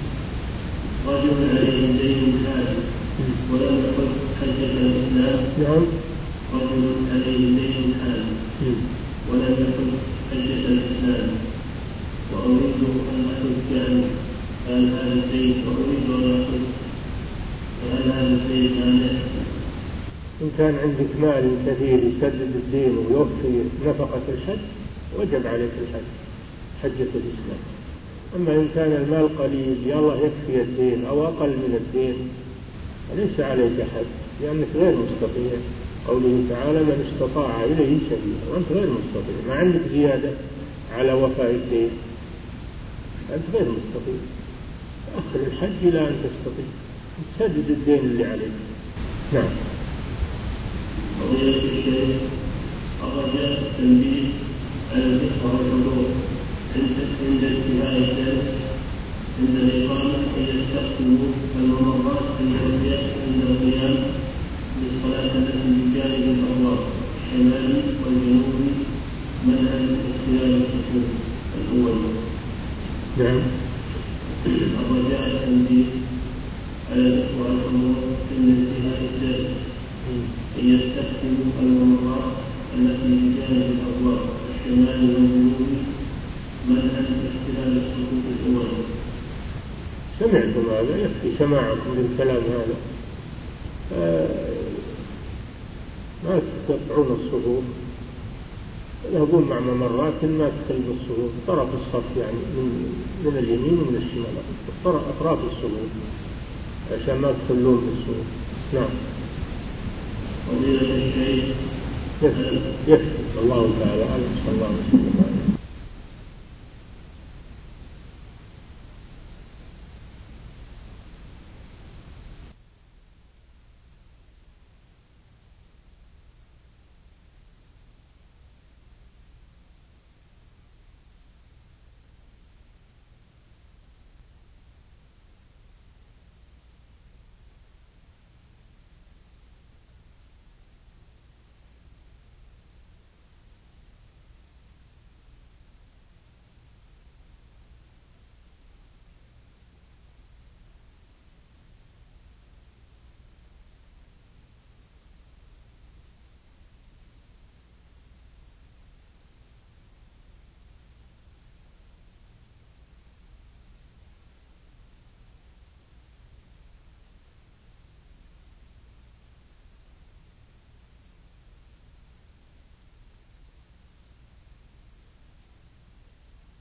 A: رجل عليه دين حاج ولم يقل حجة الإسلام.
B: نعم.
A: رجل عليه دين حاج ولم يقل حجة الإسلام وأريد أن أحج عنه، فهل هذا الدين وأريد أن أحج، فهل هذا الدين مانع؟
B: إن كان عندك مال كثير يسدد الدين ويوفي نفقة الحج وجب عليك الحج، حجة الإسلام. أما إن كان المال قليل يلا يكفي الدين أو أقل من الدين فليس عليك حج، لأنك غير مستطيع. قوله تعالى: من استطاع إليه سبيلا، وأنت غير مستطيع، ما عندك زيادة على وفاء الدين، أنت غير مستطيع. أخر الحج إلى أن تستطيع تسدد الدين اللي عليك. نعم.
A: فضيلة الشيخ، الرجاء التنبيه على الفقه والحضور عند انتهاء الدرس عند الإقامة أن يستخدموا الممرات عند القيام بالصلاة التي بجانب الأبواب الشمالي والجنوبي منعا اختلاف الصفوف الأول.
B: نعم.
A: الرجاء التنبيه على الإخوة والحضور عند انتهاء الدرس أن يستخدموا الممرات التي بجانب الأبواب الشمالي والجنوبي منعا اختلاف الصفوف الأول.
B: سمعتم هذا؟ يكفي سماعكم للكلام هذا. آه ما تقطعون الصفوف، تذهبون مع ممرات ما تخل بالصفوف، طرف الصف يعني من, من اليمين ومن الشمال، أطراف الصفوف عشان ما تخلون بالصفوف. نعم.
A: فضيلة الشيخ،
B: يكفي. الله تعالى أعلم. صلى الله عليه وسلم.